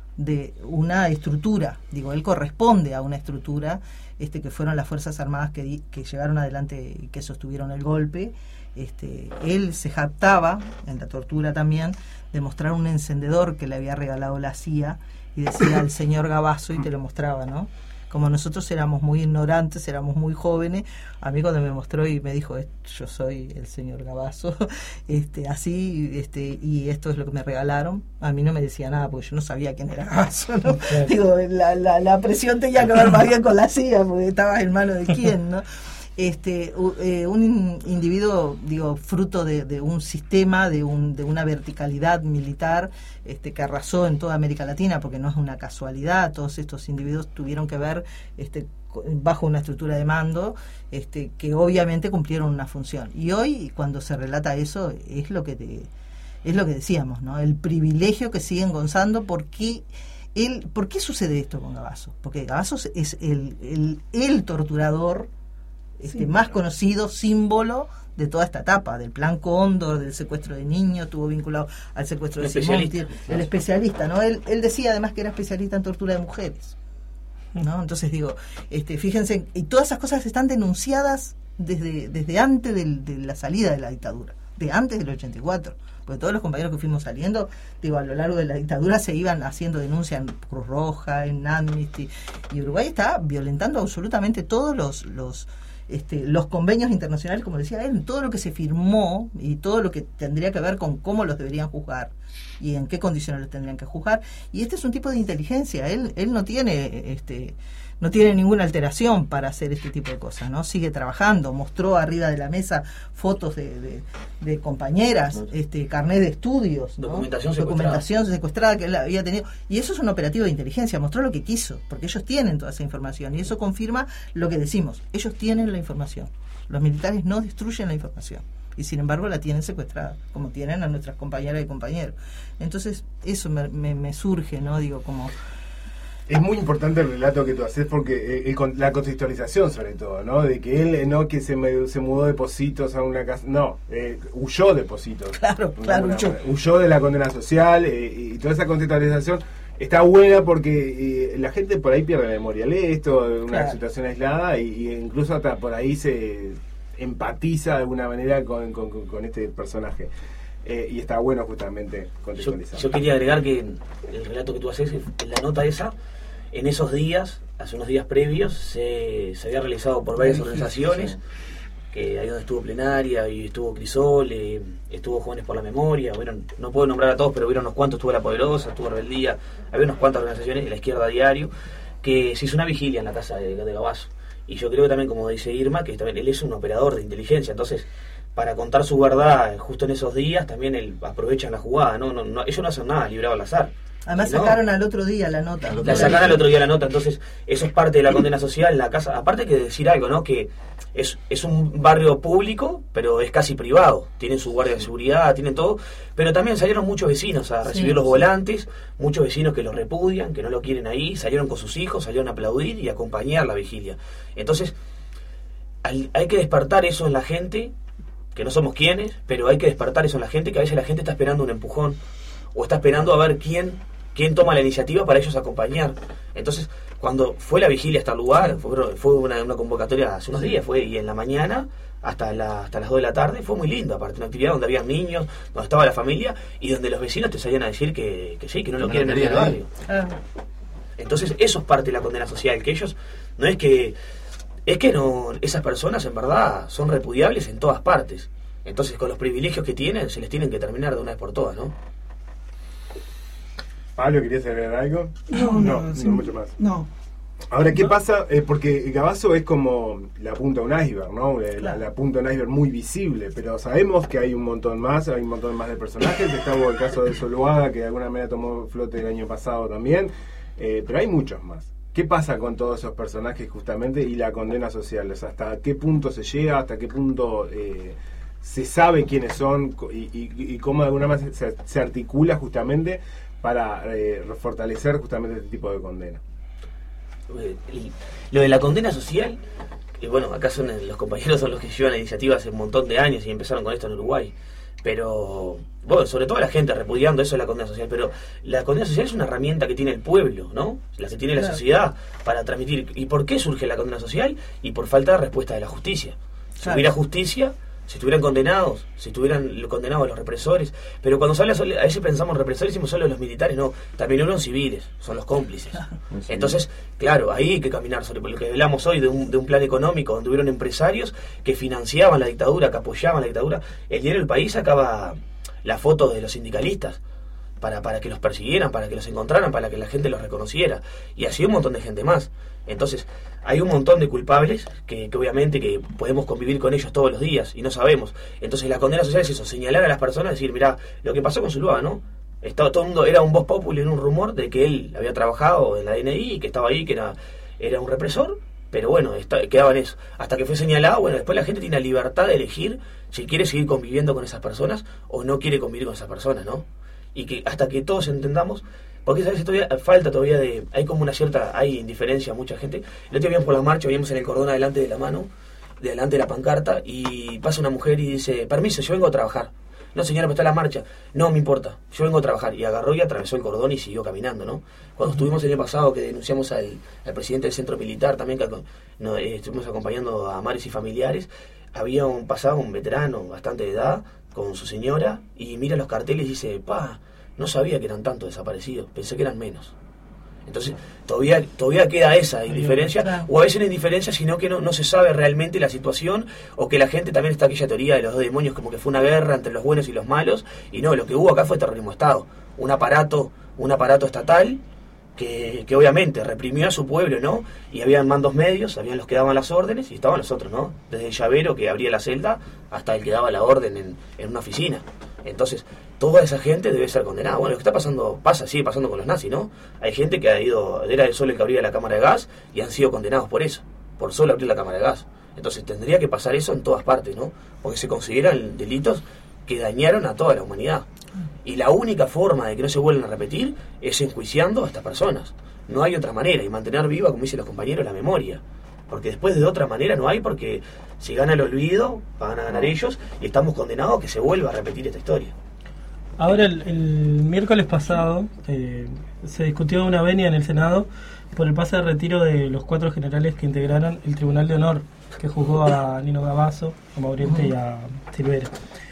de una estructura, digo, él corresponde a una estructura, este que fueron las Fuerzas Armadas que, di- que llevaron adelante y que sostuvieron el golpe. Este, él se jactaba, en la tortura también, de mostrar un encendedor que le había regalado la C I A y decía al señor Gavazo, y te lo mostraba, ¿no? Como nosotros éramos muy ignorantes, éramos muy jóvenes, a mí cuando me mostró y me dijo, "Eh, yo soy el señor Gavazo", este, así, este, y esto es lo que me regalaron, a mí no me decía nada porque yo no sabía quién era Gavazo, ¿no? Claro. Digo, la, la, la presión tenía que ver más bien con la C I A, porque estabas en manos de quién, ¿no? Este, u- eh, un in- individuo, digo, fruto de, de un sistema, de, un, de una verticalidad militar este, que arrasó en toda América Latina, porque no es una casualidad, todos estos individuos tuvieron que ver este, co- bajo una estructura de mando este, que obviamente cumplieron una función. Y hoy, cuando se relata eso, es lo que te, es lo que decíamos, ¿no? El privilegio que siguen gozando, porque él, ¿por qué sucede esto con Gavazo? Porque Gavazo es el, el, el torturador este, Sí, más claro. conocido, símbolo de toda esta etapa, del plan Cóndor, del secuestro de niños, estuvo vinculado al secuestro El de Simón, especialista. el especialista, ¿no? Él, él decía además que era especialista en tortura de mujeres, ¿no? Entonces digo, este, fíjense, y todas esas cosas están denunciadas desde, desde antes del- de la salida de la dictadura, de antes del ochenta y cuatro, porque todos los compañeros que fuimos saliendo, digo, a lo largo de la dictadura se iban haciendo denuncias en Cruz Roja, en Amnesty, y Uruguay está violentando absolutamente todos los, los Este, los convenios internacionales, como decía él, todo lo que se firmó y todo lo que tendría que ver con cómo los deberían juzgar y en qué condiciones los tendrían que juzgar. Y este es un tipo de inteligencia, él él no tiene este no tiene ninguna alteración para hacer este tipo de cosas, ¿no? Sigue trabajando, mostró arriba de la mesa fotos de, de, de compañeras, este carnet de estudios, ¿no? Documentación secuestrada. Documentación secuestrada que él había tenido, y eso es un operativo de inteligencia, mostró lo que quiso, porque ellos tienen toda esa información, y eso confirma lo que decimos, ellos tienen la información, los militares no destruyen la información, y sin embargo la tienen secuestrada, como tienen a nuestras compañeras y compañeros. Entonces eso me, me, me surge, ¿no? Digo, como... Es muy importante el relato que tú haces porque eh, el con- la contextualización sobre todo, ¿no? De que él eh, no que se, me- se mudó de Positos a una casa, no, eh, huyó de Positos. Claro, De claro, alguna huyó. manera. Huyó de la condena social eh, y toda esa contextualización está buena porque eh, la gente por ahí pierde la memoria, lee esto de una Claro. situación aislada y, y incluso hasta por ahí se empatiza de alguna manera con, con, con- con este personaje. Eh, y está bueno justamente Yo, contextualizar. yo quería agregar que el relato que tú haces, en la nota esa, en esos días, hace unos días previos, se, se había realizado por varias organizaciones, que ahí donde estuvo Plenaria, y estuvo Crisol, eh, estuvo Jóvenes por la Memoria, bueno, no puedo nombrar a todos, pero vieron unos cuantos, estuvo La Poderosa, estuvo Rebeldía, había unas cuantas organizaciones, La Izquierda Diario, que se hizo una vigilia en la casa de, de Gavazo. Y yo creo que también, como dice Irma, que también él es un operador de inteligencia, entonces para contar su verdad justo en esos días también él aprovechan la jugada, no, no, no ellos no hacen nada librado al azar. Además No. sacaron al otro día la nota. La sacaron el otro día la nota, entonces eso es parte de la condena social en la casa. Aparte hay que decir algo, ¿no? Que es, es un barrio público, pero es casi privado. Tienen su guardia de seguridad, tienen todo. Pero también salieron muchos vecinos a recibir Sí, los sí. volantes, muchos vecinos que lo repudian, que no lo quieren ahí, salieron con sus hijos, salieron a aplaudir y a acompañar la vigilia. Entonces hay, hay que despertar eso en la gente, que no somos quienes, pero hay que despertar eso en la gente, que a veces la gente está esperando un empujón, o está esperando a ver quién quién toma la iniciativa para ellos acompañar. Entonces, cuando fue la vigilia hasta el lugar, fue, fue una, una convocatoria hace unos días, fue y en la mañana hasta, la, hasta las dos de la tarde, fue muy linda, aparte, una actividad donde había niños, donde estaba la familia y donde los vecinos te salían a decir que, que sí, que no lo no quieren lo en el querían, barrio. Ah, Entonces, eso es parte de la condena social, que ellos, no es que, es que no, esas personas en verdad son repudiables en todas partes. Entonces, con los privilegios que tienen, se les tienen que terminar de una vez por todas, ¿no? Pablo, ¿querías agregar algo? No, no, no, sí, no mucho más. No. Ahora, ¿qué pasa? Eh, porque Gabazo es como la punta de un iceberg, ¿no? La, Claro. la punta de un iceberg muy visible, pero sabemos que hay un montón más, hay un montón más de personajes. Está el caso de Zuluaga, que de alguna manera tomó flote el año pasado también, eh, pero hay muchos más. ¿Qué pasa con todos esos personajes justamente y la condena social? O sea, ¿hasta qué punto se llega? ¿Hasta qué punto eh, se sabe quiénes son? Y, y, y cómo de alguna manera se, se articula justamente para eh, fortalecer justamente este tipo de condena? Y lo de la condena social, que bueno, acá son los compañeros son los que llevan la iniciativa hace un montón de años y empezaron con esto en Uruguay, pero bueno, sobre todo la gente repudiando eso de la condena social, pero la condena social es una herramienta que tiene el pueblo, ¿no? La que tiene la Claro. sociedad para transmitir. ¿Y por qué surge la condena social? Y por falta de respuesta de la justicia. Si Claro. hubiera justicia, si estuvieran condenados, si estuvieran condenados los represores, pero cuando se habla, solo- a veces pensamos en represores, decimos solo los militares, no, también hubo civiles, son los cómplices. Entonces, claro, ahí hay que caminar sobre lo que hablamos hoy de un, de un plan económico donde hubieron empresarios que financiaban la dictadura, que apoyaban la dictadura. El diario El País sacaba la foto de los sindicalistas para, para que los persiguieran, para que los encontraran, para que la gente los reconociera, y así un montón de gente más. Entonces, hay un montón de culpables que, que obviamente que podemos convivir con ellos todos los días y no sabemos. Entonces, la condena social es eso, señalar a las personas, decir, mirá, lo que pasó con Zuluaga, ¿no? Estaba, todo el mundo era un voz populi en un rumor de que él había trabajado en la D N I, que estaba ahí, que era, era un represor, pero bueno, está, quedaba en eso. Hasta que fue señalado, bueno, después la gente tiene la libertad de elegir si quiere seguir conviviendo con esas personas o no quiere convivir con esas personas, ¿no? Y que hasta que todos entendamos, porque a veces todavía falta todavía de, hay como una cierta, hay indiferencia a mucha gente. El otro día por la marcha, veíamos en el cordón adelante de la mano, de delante de la pancarta, y pasa una mujer y dice, permiso, yo vengo a trabajar. No, señora, pero está la marcha. No me importa, yo vengo a trabajar. Y agarró y atravesó el cordón y siguió caminando, ¿no? Cuando estuvimos el año pasado, que denunciamos al, al presidente del centro militar, también que no, eh, estuvimos acompañando a madres y familiares, había un pasado un veterano bastante de edad con su señora y mira los carteles y dice, pa, no sabía que eran tantos desaparecidos, pensé que eran menos. Entonces, todavía todavía queda esa indiferencia, Claro. o a veces no indiferencia, sino que no, no se sabe realmente la situación, o que la gente también está aquella teoría de los dos demonios, como que fue una guerra entre los buenos y los malos, y no, lo que hubo acá fue terrorismo de Estado, un aparato, un aparato estatal que, que obviamente reprimió a su pueblo, ¿no? Y habían mandos medios, habían los que daban las órdenes, y estaban los otros, ¿no? Desde el llavero que abría la celda hasta el que daba la orden en, en una oficina. Entonces, toda esa gente debe ser condenada. Bueno, lo que está pasando, pasa, sigue pasando con los nazis, ¿no? Hay gente que ha ido, era el solo el que abría la cámara de gas y han sido condenados por eso, por solo abrir la cámara de gas. Entonces tendría que pasar eso en todas partes, ¿no? Porque se consideran delitos que dañaron a toda la humanidad. Y la única forma de que no se vuelvan a repetir es enjuiciando a estas personas. No hay otra manera, y mantener viva, como dicen los compañeros, la memoria. Porque después de otra manera no hay, porque si gana el olvido, van a ganar ellos, y estamos condenados a que se vuelva a repetir esta historia. Ahora, el, el miércoles pasado eh, se discutió una venia en el Senado por el pase de retiro de los cuatro generales que integraron el Tribunal de Honor, que juzgó a Nino Gabazo, a Mauriente y a Silvera.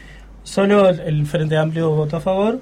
Solo el, el Frente Amplio votó a favor.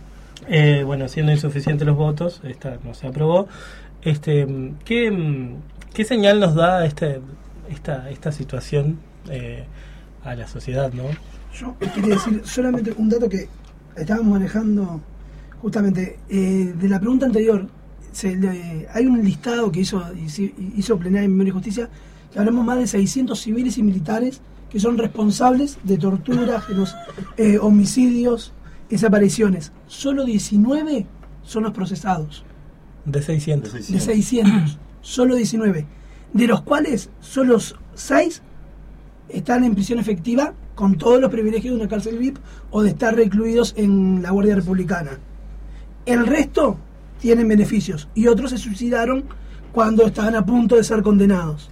Eh, bueno, siendo insuficientes los votos, esta no se aprobó. Este, ¿qué, qué señal nos da este, esta, esta situación eh, a la sociedad, no? Yo quería decir solamente un dato que estábamos manejando justamente eh, de la pregunta anterior. Se le, hay un listado que hizo hizo Plenaria de Memoria y Justicia, que hablamos más de seiscientos civiles y militares que son responsables de torturas, genos, eh, homicidios, desapariciones. Solo diecinueve son los procesados. De seiscientos. De seiscientos. Solo diecinueve. De los cuales solo seis están en prisión efectiva con todos los privilegios de una cárcel V I P o de estar recluidos en la Guardia Republicana. El resto tienen beneficios y otros se suicidaron cuando estaban a punto de ser condenados.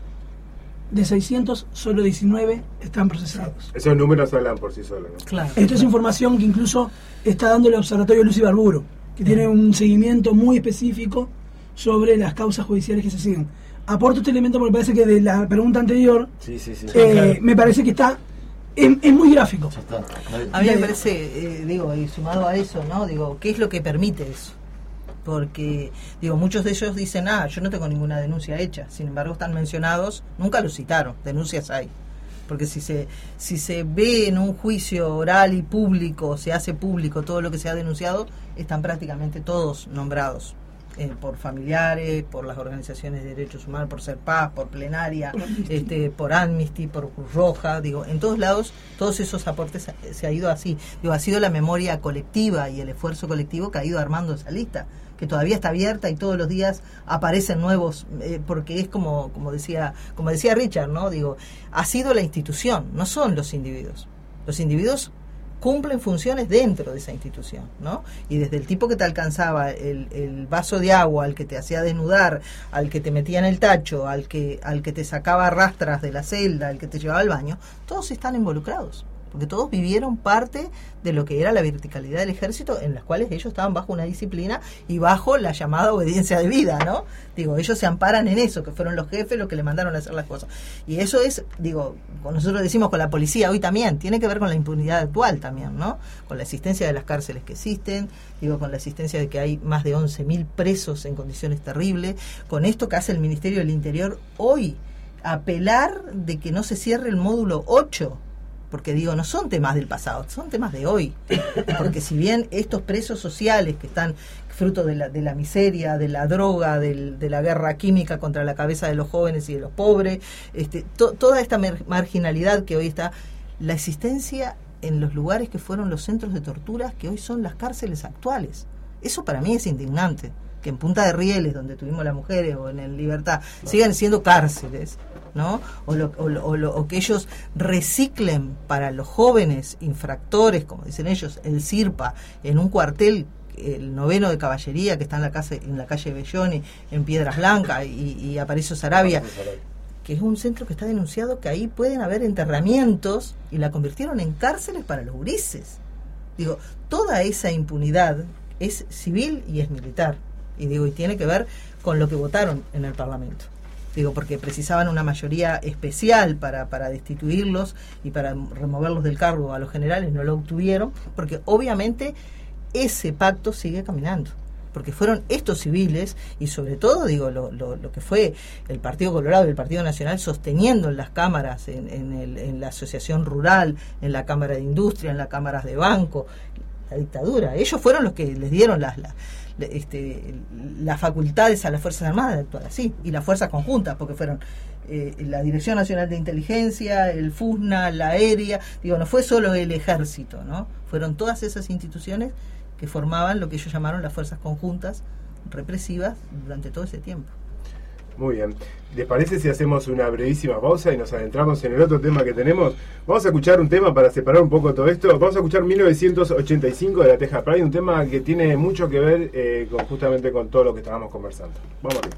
De seiscientos, solo diecinueve están procesados. Esos números hablan por sí solos, ¿no? Claro. Esto es información que incluso está dando el Observatorio Luz y Barburo. que tiene un seguimiento muy específico sobre las causas judiciales que se siguen. Aporto este elemento porque parece que de la pregunta anterior, Sí, sí, sí. eh, Claro. me parece que está es, es muy gráfico. Ya está. A mí me parece, eh, digo, y sumado a eso, ¿no? Digo, ¿qué es lo que permite eso? Porque, digo, muchos de ellos dicen, ah, yo no tengo ninguna denuncia hecha. Sin embargo, están mencionados, nunca los citaron, denuncias hay. Porque si se si se ve en un juicio oral y público, se hace público todo lo que se ha denunciado, están prácticamente todos nombrados. Eh, por familiares, por las organizaciones de derechos humanos, por Ser Paz, por Plenaria, Por Amnesty. este, por Amnesty, por Cruz Roja, digo, en todos lados, todos esos aportes se ha ido así. Digo, ha sido la memoria colectiva y el esfuerzo colectivo que ha ido armando esa lista, que todavía está abierta y todos los días aparecen nuevos, eh, porque es como, como decía, como decía Richard, ¿no? Digo, ha sido la institución, no son los individuos. Los individuos cumplen funciones dentro de esa institución, ¿no? Y desde el tipo que te alcanzaba el, el vaso de agua, al que te hacía desnudar, al que te metía en el tacho, al que al que te sacaba rastras de la celda, al que te llevaba al baño, todos están involucrados, porque todos vivieron parte de lo que era la verticalidad del ejército, en las cuales ellos estaban bajo una disciplina y bajo la llamada obediencia de vida, ¿no? Digo, ellos se amparan en eso, que fueron los jefes los que le mandaron a hacer las cosas. Y eso es, digo, nosotros decimos con la policía hoy también, tiene que ver con la impunidad actual también, ¿no? Con la existencia de las cárceles que existen, digo, con la existencia de que hay más de once mil presos en condiciones terribles, con esto que hace el Ministerio del Interior hoy, apelar de que no se cierre el módulo ocho, porque digo, no son temas del pasado, son temas de hoy, porque si bien estos presos sociales que están fruto de la, de la miseria, de la droga, del, de la guerra química contra la cabeza de los jóvenes y de los pobres, este, to, toda esta mer- marginalidad que hoy está, la existencia en los lugares que fueron los centros de torturas, que hoy son las cárceles actuales, eso para mí es indignante, que en Punta de Rieles, donde tuvimos las mujeres, o en el Libertad, sigan siendo cárceles, ¿no? O, lo, o, lo, o, lo, o que ellos reciclen para los jóvenes infractores, como dicen ellos, el CIRPA, en un cuartel, el noveno de caballería, que está en la, casa, en la calle Belloni, en Piedras Blancas, y, y Aparicio Sarabia, que es un centro que está denunciado que ahí pueden haber enterramientos, y la convirtieron en cárceles para los gurises. Digo, toda esa impunidad es civil y es militar. Y digo, y tiene que ver con lo que votaron en el Parlamento. Digo, porque precisaban una mayoría especial para, para destituirlos y para removerlos del cargo a los generales, no lo obtuvieron, porque obviamente ese pacto sigue caminando. Porque fueron estos civiles, y sobre todo, digo, lo, lo, lo que fue el Partido Colorado y el Partido Nacional sosteniendo en las cámaras, en, en, el, en la Asociación Rural, en la Cámara de Industria, en las cámaras de banco, la dictadura. Ellos fueron los que les dieron las... las Este, las facultades a las Fuerzas Armadas de actuar así, y las fuerzas conjuntas, porque fueron eh, la Dirección Nacional de Inteligencia, el FUSNA, la Aérea, digo, no fue solo el Ejército, ¿no? Fueron todas esas instituciones que formaban lo que ellos llamaron las fuerzas conjuntas represivas durante todo ese tiempo. Muy bien. ¿Les parece si hacemos una brevísima pausa y nos adentramos en el otro tema que tenemos? Vamos a escuchar un tema para separar un poco todo esto. Vamos a escuchar mil novecientos ochenta y cinco de la Teja Pride, un tema que tiene mucho que ver eh, con, justamente con todo lo que estábamos conversando. Vamos arriba.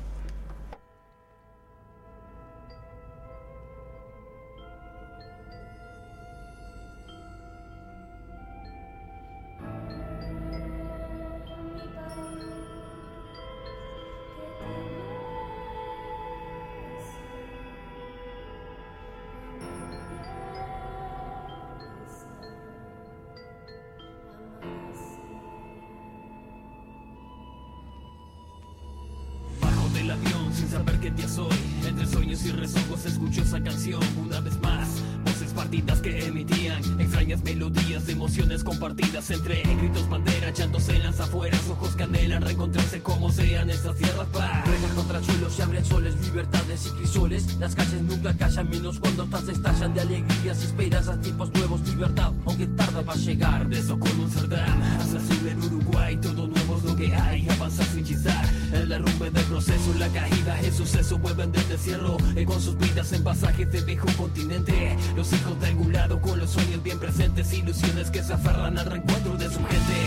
del avión sin saber qué día soy. Entre sueños y rezongos escucho esa canción una vez más. Voces partidas que emitían extrañas melodías de emociones compartidas. Entre gritos, banderas, llantos en las afueras. Ojos que anhelan reencontrarse como sean estas tierras paz. Rejas contra suelos, se abren soles, libertades y crisoles. Las calles nunca callan, menos cuando estas estallan de alegrías y esperanzas, tiempos nuevos, libertad, aunque tarda va a llegar. De Socorro, Amsterdam, hasta Sur en Uruguay, todo nuevo es lo que hay, avanzar sin chistar. El derrumbe del proceso, la caída, el suceso, vuelven del destierro, eh, con sus vidas en pasajes de viejo continente. Los hijos de algún lado con los sueños bien presentes, ilusiones que se aferran al reencuentro de su gente.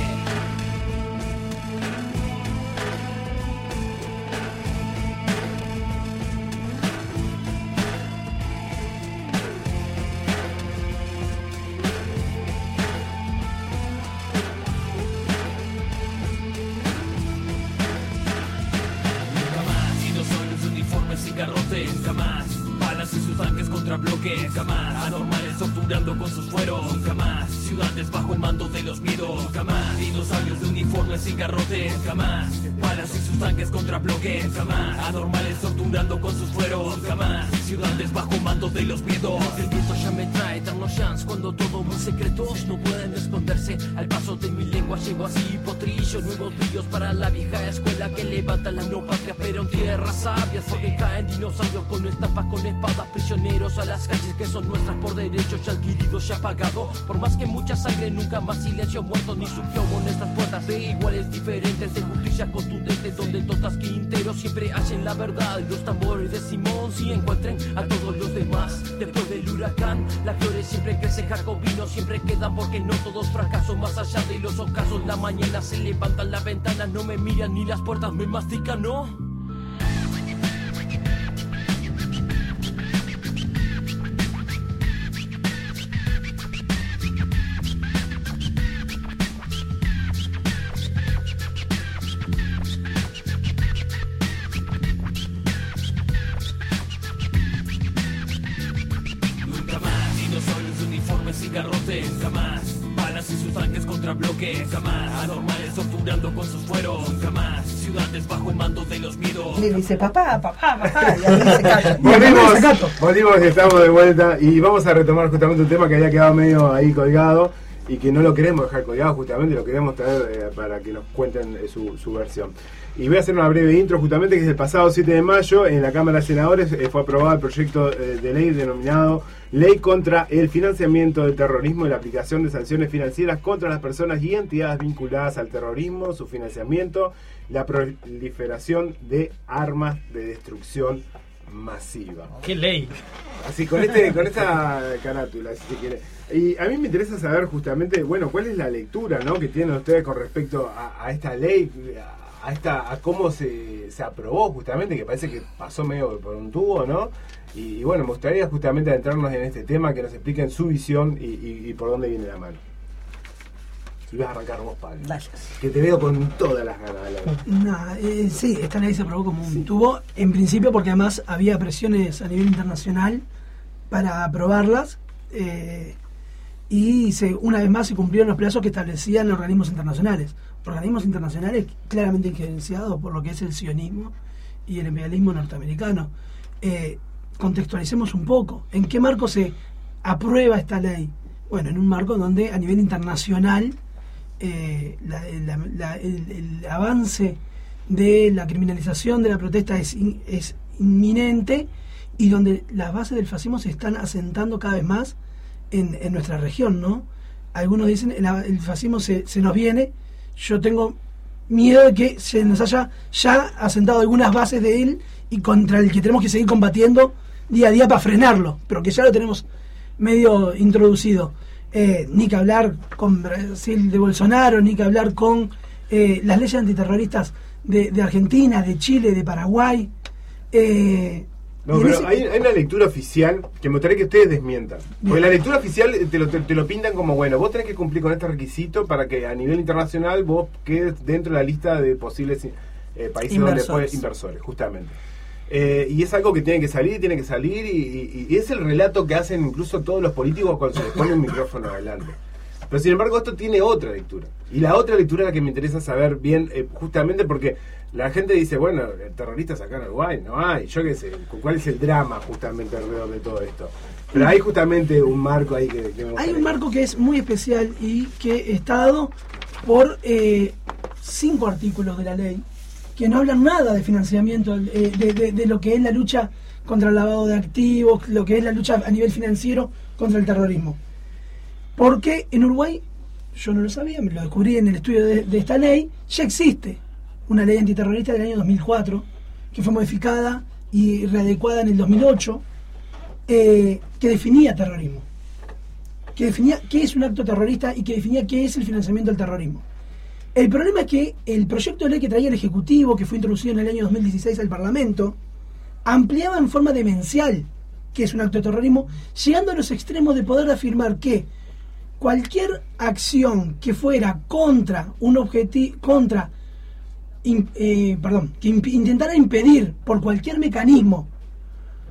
contra bloques, nunca más. Anormales torturando con sus fueros, nunca más. Ciudades bajo el mando de los miedos, nunca más. Dinosaurios de uniformes sin garrotes, nunca más. Balas y sus tanques contra bloques, nunca más. Anormales torturando con sus fueros, nunca más. Ciudades bajo mando de los miedos. El viento ya me trae eternos chance cuando todos mis secretos no pueden esconderse. Al paso de mi lengua llevo así potrillo, nuevos brillos para la vieja escuela que levanta la no patria, pero en tierras sabias, porque caen dinosaurios con estampas, con espadas, prisioneros a las calles que son nuestras por derechos ya adquiridos, ya pagado. Por más que mucha sangre, nunca más silencio muerto ni su plomo en estas puertas de iguales diferentes, de justicia contundente, donde totas quinteros siempre hacen la verdad. Los tambores de Simón si encuentren a todos los demás. Después del huracán, las flores siempre crecen, jacobinos siempre quedan, porque no todos fracasos. Más allá de los ocasos, la mañana se levantan las ventanas, no me miran ni las puertas me mastican, ¿no? Nunca más, balas y sus tanques contra bloques, nunca más. Anormales torturando con sus fueros, nunca más. Ciudades bajo el mando de los miedos. Le dice papá, papá, papá, y ahí se calla. Volvimos, volvimos, estamos de vuelta y vamos a retomar justamente un tema que había quedado medio ahí colgado y que no lo queremos dejar colgado, justamente lo queremos traer eh, para que nos cuenten eh, su, su versión. Y voy a hacer una breve intro, justamente, que es el pasado siete de mayo en la Cámara de Senadores eh, fue aprobado el proyecto eh, de ley denominado Ley contra el Financiamiento del Terrorismo y la aplicación de sanciones financieras contra las personas y entidades vinculadas al terrorismo, su financiamiento, la proliferación de armas de destrucción masiva. ¡Qué ley! Así, con este con esta carátula, si se quiere. Y a mí me interesa saber justamente, bueno, cuál es la lectura, ¿no?, que tienen ustedes con respecto a, a esta ley, a, esta, a cómo se, se aprobó justamente, que parece que pasó medio por un tubo, ¿no? Y, y bueno, me gustaría justamente adentrarnos en este tema, que nos expliquen su visión y, y, y por dónde viene la mano. Si vas a arrancar vos, Pablo. Vayas. Que te veo con todas las ganas de hablar. Nah, eh, sí, esta ley se aprobó como un tubo, en principio porque además había presiones a nivel internacional para aprobarlas, eh, y se, una vez más se cumplieron los plazos que establecían los organismos internacionales. Organismos internacionales claramente influenciados por lo que es el sionismo y el imperialismo norteamericano. Eh, contextualicemos un poco. ¿En qué marco se aprueba esta ley? Bueno, en un marco donde a nivel internacional eh, la, la, la, el, el avance de la criminalización de la protesta es, in, es inminente, y donde las bases del fascismo se están asentando cada vez más en, en nuestra región, ¿no? Algunos dicen el, el fascismo se, se nos viene. Yo tengo miedo de que se nos haya ya asentado algunas bases de él y contra el que tenemos que seguir combatiendo día a día para frenarlo, pero que ya lo tenemos medio introducido. Eh, ni que hablar con Brasil de Bolsonaro, ni que hablar con eh, las leyes antiterroristas de, de Argentina, de Chile, de Paraguay. Eh, No, pero hay, hay una lectura oficial que me gustaría que ustedes desmientan. Porque la lectura oficial te lo, te, te lo pintan como, bueno, vos tenés que cumplir con este requisito para que a nivel internacional vos quedes dentro de la lista de posibles eh, países inversores. donde puedes inversores, justamente. Eh, y es algo que tiene que salir, tiene que salir, y, y, y es el relato que hacen incluso todos los políticos cuando se les pone un micrófono adelante. Pero sin embargo esto tiene otra lectura. Y la otra lectura es la que me interesa saber bien, eh, justamente porque la gente dice, bueno, terroristas acá en Uruguay no hay, yo qué sé, ¿cuál es el drama justamente alrededor de todo esto? Pero hay justamente un marco ahí que, que me Hay un marco que es muy especial y que está dado por eh, cinco artículos de la ley que no hablan nada de financiamiento, eh, de, de, de lo que es la lucha contra el lavado de activos, lo que es la lucha a nivel financiero contra el terrorismo. Porque en Uruguay, yo no lo sabía, me lo descubrí en el estudio de, de esta ley, ya existe una ley antiterrorista del año dos mil cuatro, que fue modificada y readecuada en el dos mil ocho, eh, que definía terrorismo, que definía qué es un acto terrorista y que definía qué es el financiamiento del terrorismo. El problema es que el proyecto de ley que traía el Ejecutivo, que fue introducido en el año dos mil dieciséis al Parlamento, ampliaba en forma demencial qué es un acto de terrorismo, llegando a los extremos de poder afirmar que cualquier acción que fuera contra un objetivo, contra, in, eh, perdón, que imp intentara impedir por cualquier mecanismo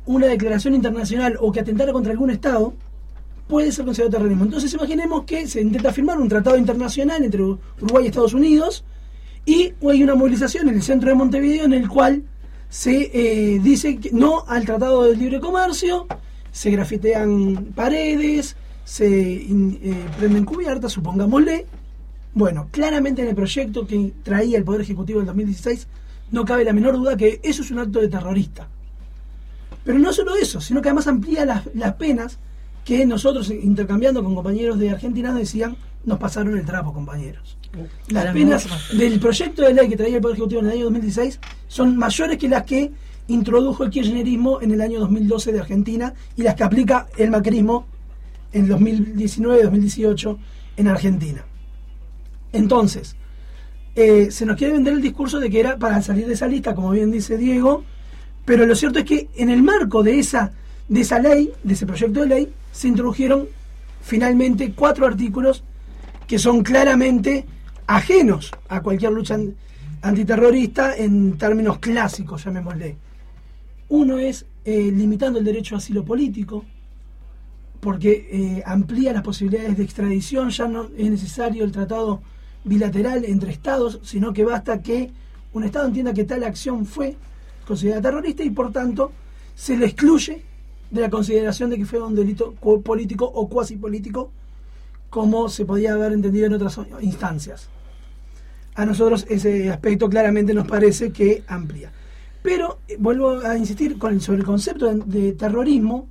una declaración internacional o que atentara contra algún Estado, puede ser considerado terrorismo. Entonces imaginemos que se intenta firmar un tratado internacional entre Uruguay y Estados Unidos y hay una movilización en el centro de Montevideo en el cual se eh, dice que no al Tratado de Libre Comercio, se grafitean paredes, se in, eh, prenden cubiertas, supongámosle. Bueno, claramente en el proyecto que traía el Poder Ejecutivo del dos mil dieciséis no cabe la menor duda que eso es un acto de terrorista. Pero no solo eso, sino que además amplía las, las penas que nosotros, intercambiando con compañeros de Argentina, decían, nos pasaron el trapo, compañeros. Las Era penas mucho. del proyecto de ley que traía el Poder Ejecutivo en el año dos mil dieciséis son mayores que las que introdujo el kirchnerismo en el año dos mil doce de Argentina y las que aplica el macrismo en dos mil diecinueve dos mil dieciocho en Argentina. Entonces, eh, se nos quiere vender el discurso de que era para salir de esa lista, como bien dice Diego, pero lo cierto es que en el marco de esa, de esa ley, de ese proyecto de ley, se introdujeron finalmente cuatro artículos que son claramente ajenos a cualquier lucha antiterrorista en términos clásicos, llamémosle. Uno es eh, limitando el derecho a asilo político, porque eh, amplía las posibilidades de extradición, ya no es necesario el tratado bilateral entre estados, sino que basta que un estado entienda que tal acción fue considerada terrorista y por tanto se le excluye de la consideración de que fue un delito político o cuasi político, como se podía haber entendido en otras instancias. A nosotros ese aspecto claramente nos parece que amplía. Pero eh, vuelvo a insistir con, sobre el concepto de, de terrorismo.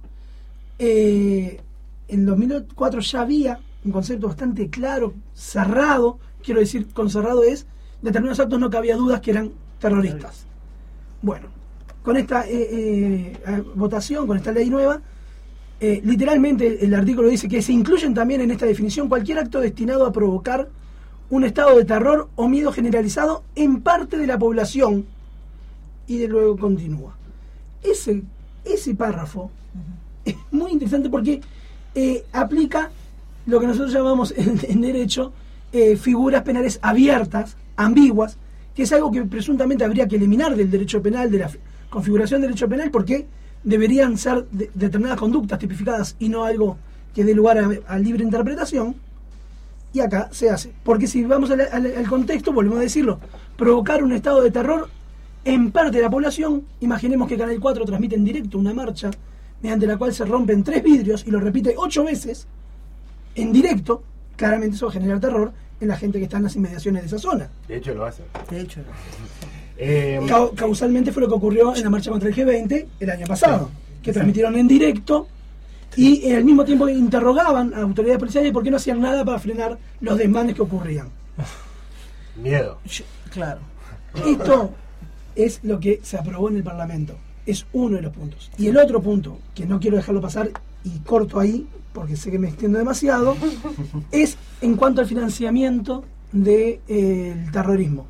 Eh, en dos mil cuatro ya había un concepto bastante claro, cerrado. Quiero decir, con cerrado es, determinados actos no cabía dudas que eran terroristas. Bueno, con esta eh, eh, votación, con esta ley nueva, eh, literalmente el artículo dice que se incluyen también en esta definición cualquier acto destinado a provocar un estado de terror o miedo generalizado en parte de la población, y de luego continúa. Ese, ese párrafo es muy interesante porque eh, aplica lo que nosotros llamamos en, en derecho eh, figuras penales abiertas, ambiguas, que es algo que presuntamente habría que eliminar del derecho penal, de la configuración del derecho penal, porque deberían ser de, determinadas conductas tipificadas y no algo que dé lugar a, a libre interpretación. Y acá se hace, porque si vamos al, al, al contexto, volvemos a decirlo, provocar un estado de terror en parte de la población. Imaginemos que Canal cuatro transmite en directo una marcha mediante la cual se rompen tres vidrios y lo repite ocho veces en directo. Claramente eso va a generar terror en la gente que está en las inmediaciones de esa zona. De hecho lo hace. De hecho, Eh, Ca- Causalmente fue lo que ocurrió en la marcha contra el G veinte el año pasado, que transmitieron en directo y eh, al mismo tiempo interrogaban a autoridades policiales por qué no hacían nada para frenar los desmanes que ocurrían. miedo. yo- claro. Esto es lo que se aprobó en el Parlamento. Es uno de los puntos. Y el otro punto, que no quiero dejarlo pasar y corto ahí, porque sé que me extiendo demasiado, es en cuanto al financiamiento del terrorismo.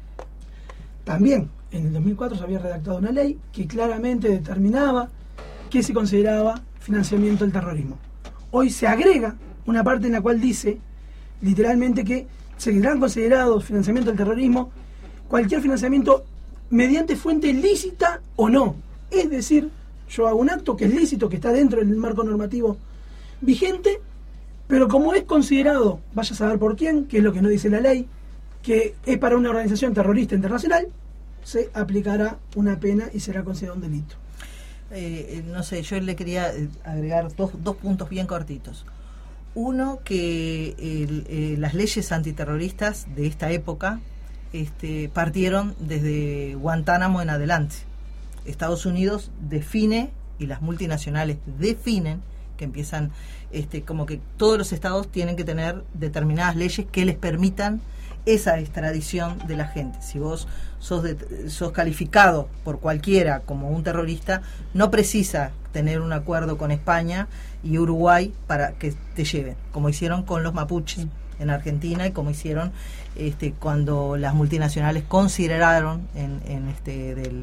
También en el dos mil cuatro se había redactado una ley que claramente determinaba qué se consideraba financiamiento del terrorismo. Hoy se agrega una parte en la cual dice literalmente que serán considerados financiamiento del terrorismo cualquier financiamiento mediante fuente lícita o no. Es decir, yo hago un acto que es lícito, que está dentro del marco normativo vigente, pero como es considerado, vaya a saber por quién, que es lo que no dice la ley, que es para una organización terrorista internacional, se aplicará una pena y será considerado un delito. Eh, no sé, yo le quería eh, agregar dos, dos puntos bien cortitos. Uno, que el, eh, las leyes antiterroristas de esta época este, partieron desde Guantánamo en adelante. Estados Unidos define, y las multinacionales definen, que empiezan, este, como que todos los estados tienen que tener determinadas leyes que les permitan esa extradición de la gente. Si vos sos, de, sos calificado por cualquiera como un terrorista, no precisa tener un acuerdo con España y Uruguay para que te lleven, como hicieron con los mapuches en Argentina y como hicieron este, cuando las multinacionales consideraron en, en este del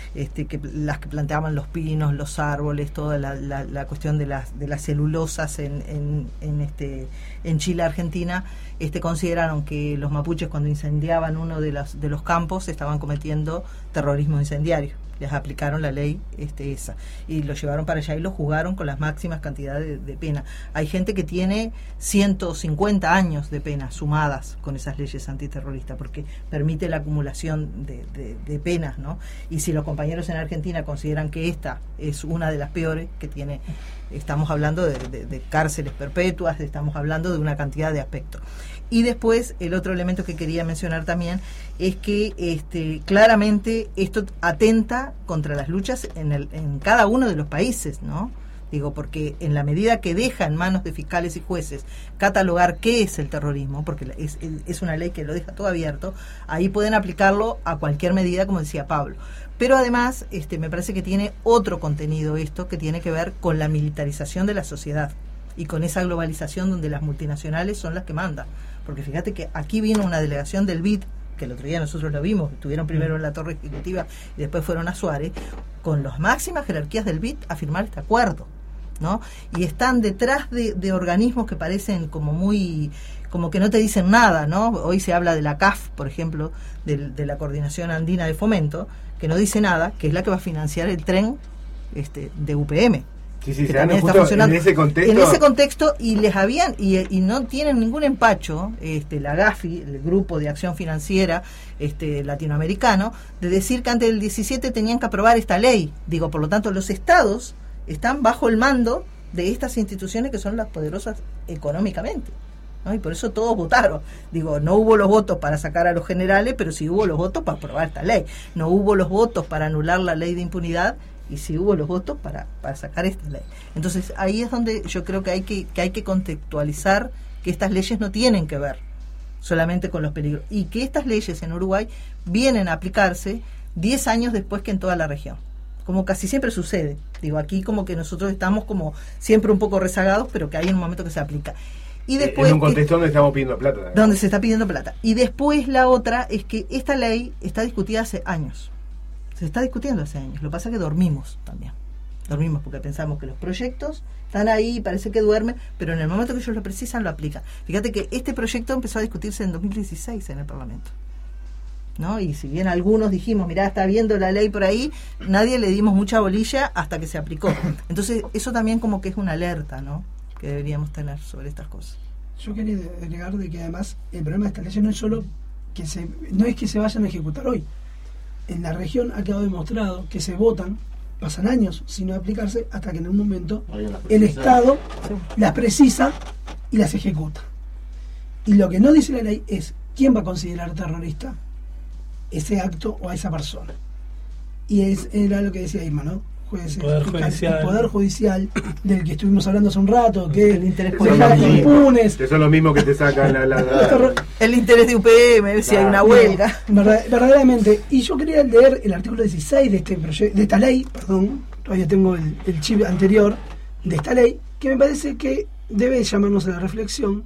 este, que las que planteaban los pinos, los árboles, toda la, la, la cuestión de las de las celulosas en, en, en este en Chile, Argentina, este consideraron que los mapuches cuando incendiaban uno de los de los campos estaban cometiendo terrorismo incendiario. Les aplicaron la ley este, esa y lo llevaron para allá y lo juzgaron con las máximas cantidades de, de pena. Hay gente que tiene ciento cincuenta años de pena sumadas con esas leyes antiterroristas porque permite la acumulación de, de, de penas, ¿no? Y si los compañeros en Argentina consideran que esta es una de las peores que tiene, estamos hablando de, de, de cárceles perpetuas, estamos hablando de una cantidad de aspectos. Y después, el otro elemento que quería mencionar también es que este, claramente esto atenta contra las luchas en, el, en cada uno de los países, ¿no? Digo, porque en la medida que deja en manos de fiscales y jueces catalogar qué es el terrorismo, porque es, es una ley que lo deja todo abierto, ahí pueden aplicarlo a cualquier medida, como decía Pablo. Pero además, este, me parece que tiene otro contenido esto que tiene que ver con la militarización de la sociedad y con esa globalización donde las multinacionales son las que mandan. Porque fíjate que aquí vino una delegación del B I D, que el otro día nosotros lo vimos, estuvieron primero en la torre ejecutiva y después fueron a Suárez, con las máximas jerarquías del B I D a firmar este acuerdo, ¿no? Y están detrás de, de organismos que parecen como muy, como que no te dicen nada, ¿no? Hoy se habla de la C A F, por ejemplo, de, de la Coordinación Andina de Fomento, que no dice nada, que es la que va a financiar el tren este, de U P M. Sí, sí, que se también justo está funcionando en ese contexto. en ese contexto y les habían y, y no tienen ningún empacho este la Gafi, el Grupo de Acción Financiera este latinoamericano, de decir que antes del diecisiete tenían que aprobar esta ley. Digo, por lo tanto, los estados están bajo el mando de estas instituciones que son las poderosas económicamente, ¿no? Y por eso todos votaron. Digo, no hubo los votos para sacar a los generales, pero sí hubo los votos para aprobar esta ley. No hubo los votos para anular la ley de impunidad, y si hubo los votos para, para sacar esta ley. Entonces ahí es donde yo creo que hay que, que hay que contextualizar que estas leyes no tienen que ver solamente con los peligros y que estas leyes en Uruguay vienen a aplicarse diez años después que en toda la región, como casi siempre sucede. Digo, aquí como que nosotros estamos como siempre un poco rezagados, pero que hay un momento que se aplica. Y después, en un contexto donde estamos pidiendo plata también. Donde se está pidiendo plata. Y después la otra es que esta ley está discutida hace años. Se está discutiendo hace años. Lo que pasa es que dormimos también. Dormimos porque pensamos que los proyectos están ahí, parece que duermen, pero en el momento que ellos lo precisan, lo aplican. Fíjate que este proyecto empezó a discutirse en dos mil dieciséis en el Parlamento, ¿no? Y si bien algunos dijimos, mirá, está viendo la ley por ahí, nadie le dimos mucha bolilla hasta que se aplicó. Entonces, eso también como que es una alerta, ¿no?, que deberíamos tener sobre estas cosas. Yo quería agregar de que además el problema de esta ley no es solo que se, no es que se vayan a ejecutar hoy. En la región ha quedado demostrado que se votan, pasan años sin no aplicarse, hasta que en un momento el Estado las precisa y las ejecuta. Y lo que no dice la ley es quién va a considerar terrorista ese acto o a esa persona. Y es, era lo que decía Irma, ¿no? Jueces, el poder fiscal, judicial. el poder judicial del que estuvimos hablando hace un rato, que El interés deja político. impunes. Que son los mismos que te sacan la... la, la- El interés de U P M, si hay una huelga. Verdad- verdaderamente. Y yo quería leer el artículo dieciséis de este proye- de esta ley, perdón, todavía tengo el, el chip anterior de esta ley, que me parece que debe llamarnos a la reflexión,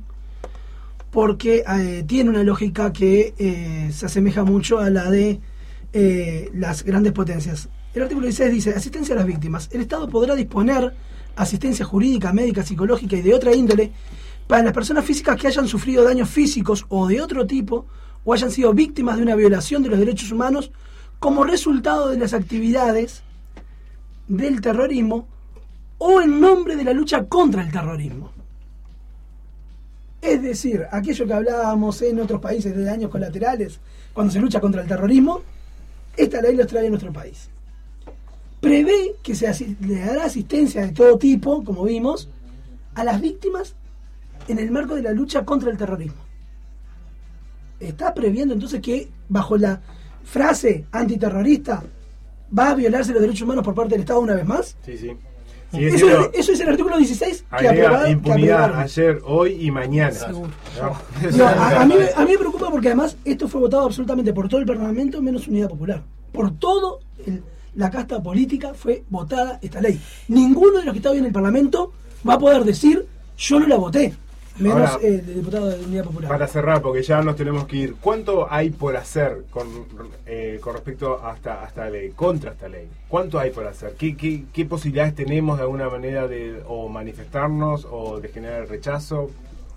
porque eh, tiene una lógica que eh, se asemeja mucho a la de eh, las grandes potencias. El artículo dieciséis dice: asistencia a las víctimas. El Estado podrá disponer asistencia jurídica, médica, psicológica y de otra índole para las personas físicas que hayan sufrido daños físicos o de otro tipo o hayan sido víctimas de una violación de los derechos humanos como resultado de las actividades del terrorismo o en nombre de la lucha contra el terrorismo. Es decir, aquello que hablábamos en otros países de daños colaterales cuando se lucha contra el terrorismo, esta ley los trae a nuestro país. Prevé que se asi- le dará asistencia de todo tipo, como vimos, a las víctimas en el marco de la lucha contra el terrorismo. Está previendo entonces que bajo la frase antiterrorista va a violarse los derechos humanos por parte del Estado una vez más. Sí, sí. Sigue Eso, siendo- eso es el artículo dieciséis que agrega aprobaron. que impunidad aprobaron. ayer, hoy y mañana. Seguro. ¿No? No, a, a mí, me- a mí me preocupa porque además esto fue votado absolutamente por todo el Parlamento menos Unidad Popular. Por todo el- la casta política fue votada esta ley. Ninguno de los que está hoy en el Parlamento va a poder decir yo no la voté. Menos Ahora, eh, el diputado de Unidad Popular. Para cerrar, porque ya nos tenemos que ir, ¿cuánto hay por hacer con, eh, con respecto a esta, a esta ley, contra esta ley? ¿Cuánto hay por hacer? ¿Qué, qué, qué posibilidades tenemos de alguna manera de o manifestarnos o de generar el rechazo?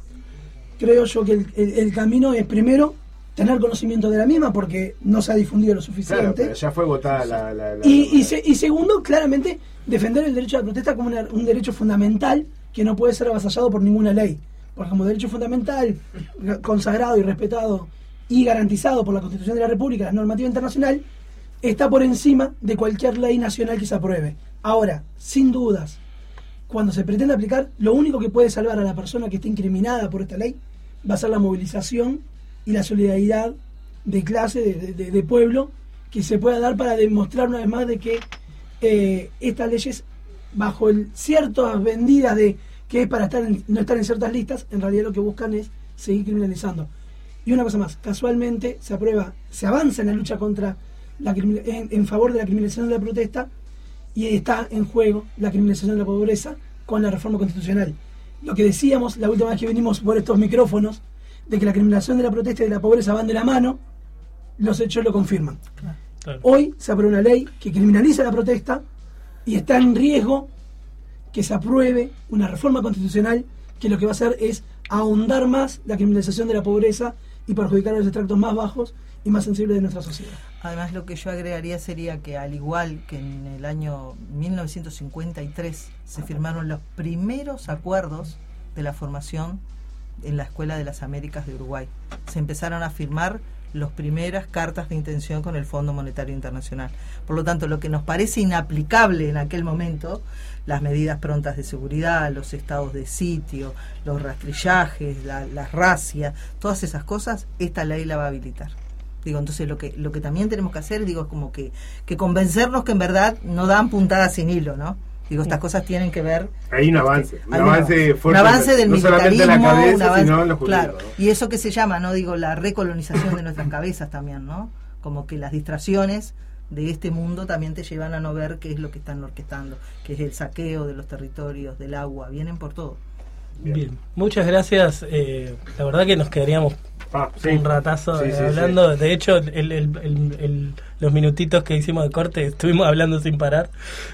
Creo yo que el, el, el camino es primero tener conocimiento de la misma porque no se ha difundido lo suficiente. Claro, pero ya fue votada la... la, la y, la y, se, y segundo, claramente, defender el derecho a la protesta como una, un derecho fundamental que no puede ser avasallado por ninguna ley. Porque como derecho fundamental, consagrado y respetado y garantizado por la Constitución de la República, la normativa internacional, está por encima de cualquier ley nacional que se apruebe. Ahora, sin dudas, cuando se pretende aplicar, lo único que puede salvar a la persona que esté incriminada por esta ley va a ser la movilización y la solidaridad de clase, de, de, de pueblo, que se pueda dar para demostrar una vez más de que eh, estas leyes, bajo el, ciertas vendidas de que es para estar en, no estar en ciertas listas, en realidad lo que buscan es seguir criminalizando. Y una cosa más, casualmente se aprueba, se avanza en la lucha contra la en, en favor de la criminalización de la protesta, y está en juego la criminalización de la pobreza con la reforma constitucional. Lo que decíamos la última vez que vinimos por estos micrófonos, de que la criminalización de la protesta y de la pobreza van de la mano, los hechos lo confirman. Claro. Hoy se aprueba una ley que criminaliza la protesta y está en riesgo que se apruebe una reforma constitucional que lo que va a hacer es ahondar más la criminalización de la pobreza y perjudicar a los extractos más bajos y más sensibles de nuestra sociedad. Además, lo que yo agregaría sería que, al igual que en el año mil novecientos cincuenta y tres se firmaron los primeros acuerdos de la formación en la Escuela de las Américas de Uruguay, se empezaron a firmar las primeras cartas de intención con el Fondo Monetario Internacional. Por lo tanto, lo que nos parece inaplicable en aquel momento, las medidas prontas de seguridad, los estados de sitio, los rastrillajes, la, las racias, todas esas cosas, esta ley la va a habilitar. Digo, entonces lo que lo que también tenemos que hacer, digo, es como que, que convencernos que en verdad no dan puntadas sin hilo, ¿no? Digo, estas cosas tienen que ver... Hay un avance, este, un avance fuerte. Un avance del no militarismo, solamente en la cabeza, un avance, sino en los jurídicos, claro, ¿no? y eso que se llama, no digo, la recolonización de nuestras cabezas también, ¿no? Como que las distracciones de este mundo también te llevan a no ver qué es lo que están orquestando, que es el saqueo de los territorios, del agua, vienen por todo. Bien, Bien. Muchas gracias. Eh, la verdad que nos quedaríamos ah, sí. un ratazo sí, eh, sí, hablando. Sí. De hecho, el, el, el, el, los minutitos que hicimos de corte estuvimos hablando sin parar.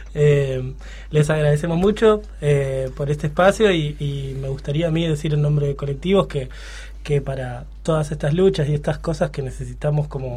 Eh, les agradecemos mucho eh, por este espacio y, y me gustaría a mí decir en nombre de colectivos que, que para todas estas luchas y estas cosas que necesitamos como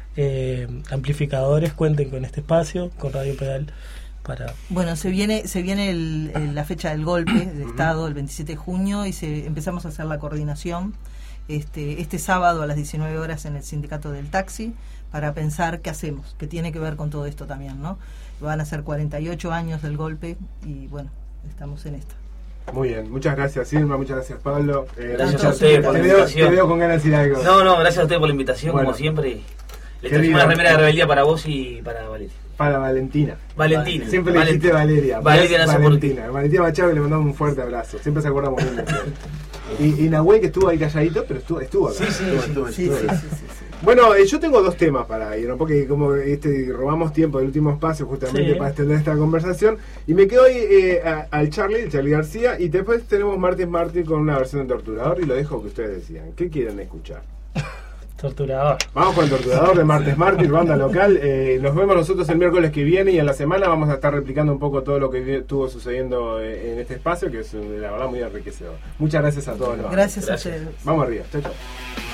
eh, amplificadores cuenten con este espacio, con Radio Pedal. Para... Bueno, se viene se viene el, el, la fecha del golpe de Estado, el veintisiete de junio, y se empezamos a hacer la coordinación este este sábado a las diecinueve horas en el Sindicato del Taxi para pensar qué hacemos, que tiene que ver con todo esto también, ¿no? Van a ser cuarenta y ocho años del golpe y bueno, estamos en esto. Muy bien, muchas gracias Irma, muchas gracias Pablo. Eh, gracias a ustedes por la veo, invitación. Te veo con ganas de decir algo. No, no, gracias a ustedes por la invitación, bueno, como siempre. Les trajimos una remera de rebeldía para vos y para Valeria. Para Valentina. Valentina. Siempre le dijiste Valeria. Valeria, Valentina. Valentina Machado, que le mandamos un fuerte abrazo. Siempre se acuerda muy bien de usted. Y, y Nahuel, que estuvo ahí calladito, pero estuvo, estuvo acá. Sí, sí, estuvo, sí, estuvo, sí, estuvo sí, sí, sí. Bueno, eh, yo tengo dos temas para ir, ¿no? Porque como este robamos tiempo del último espacio justamente sí. para extender esta conversación. Y me quedo ahí eh, a, al Charlie, el Charlie García, y después tenemos Martes Martín con una versión de Torturador, y lo dejo que ustedes decían. ¿Qué quieren escuchar? Torturador. Vamos con el Torturador de Martes Mártir, banda local. Eh, nos vemos nosotros el miércoles que viene y en la semana vamos a estar replicando un poco todo lo que estuvo sucediendo en este espacio, que es la verdad muy enriquecedor. Muchas gracias a todos. Gracias, gracias. a ustedes. Vamos arriba. Chau, chau.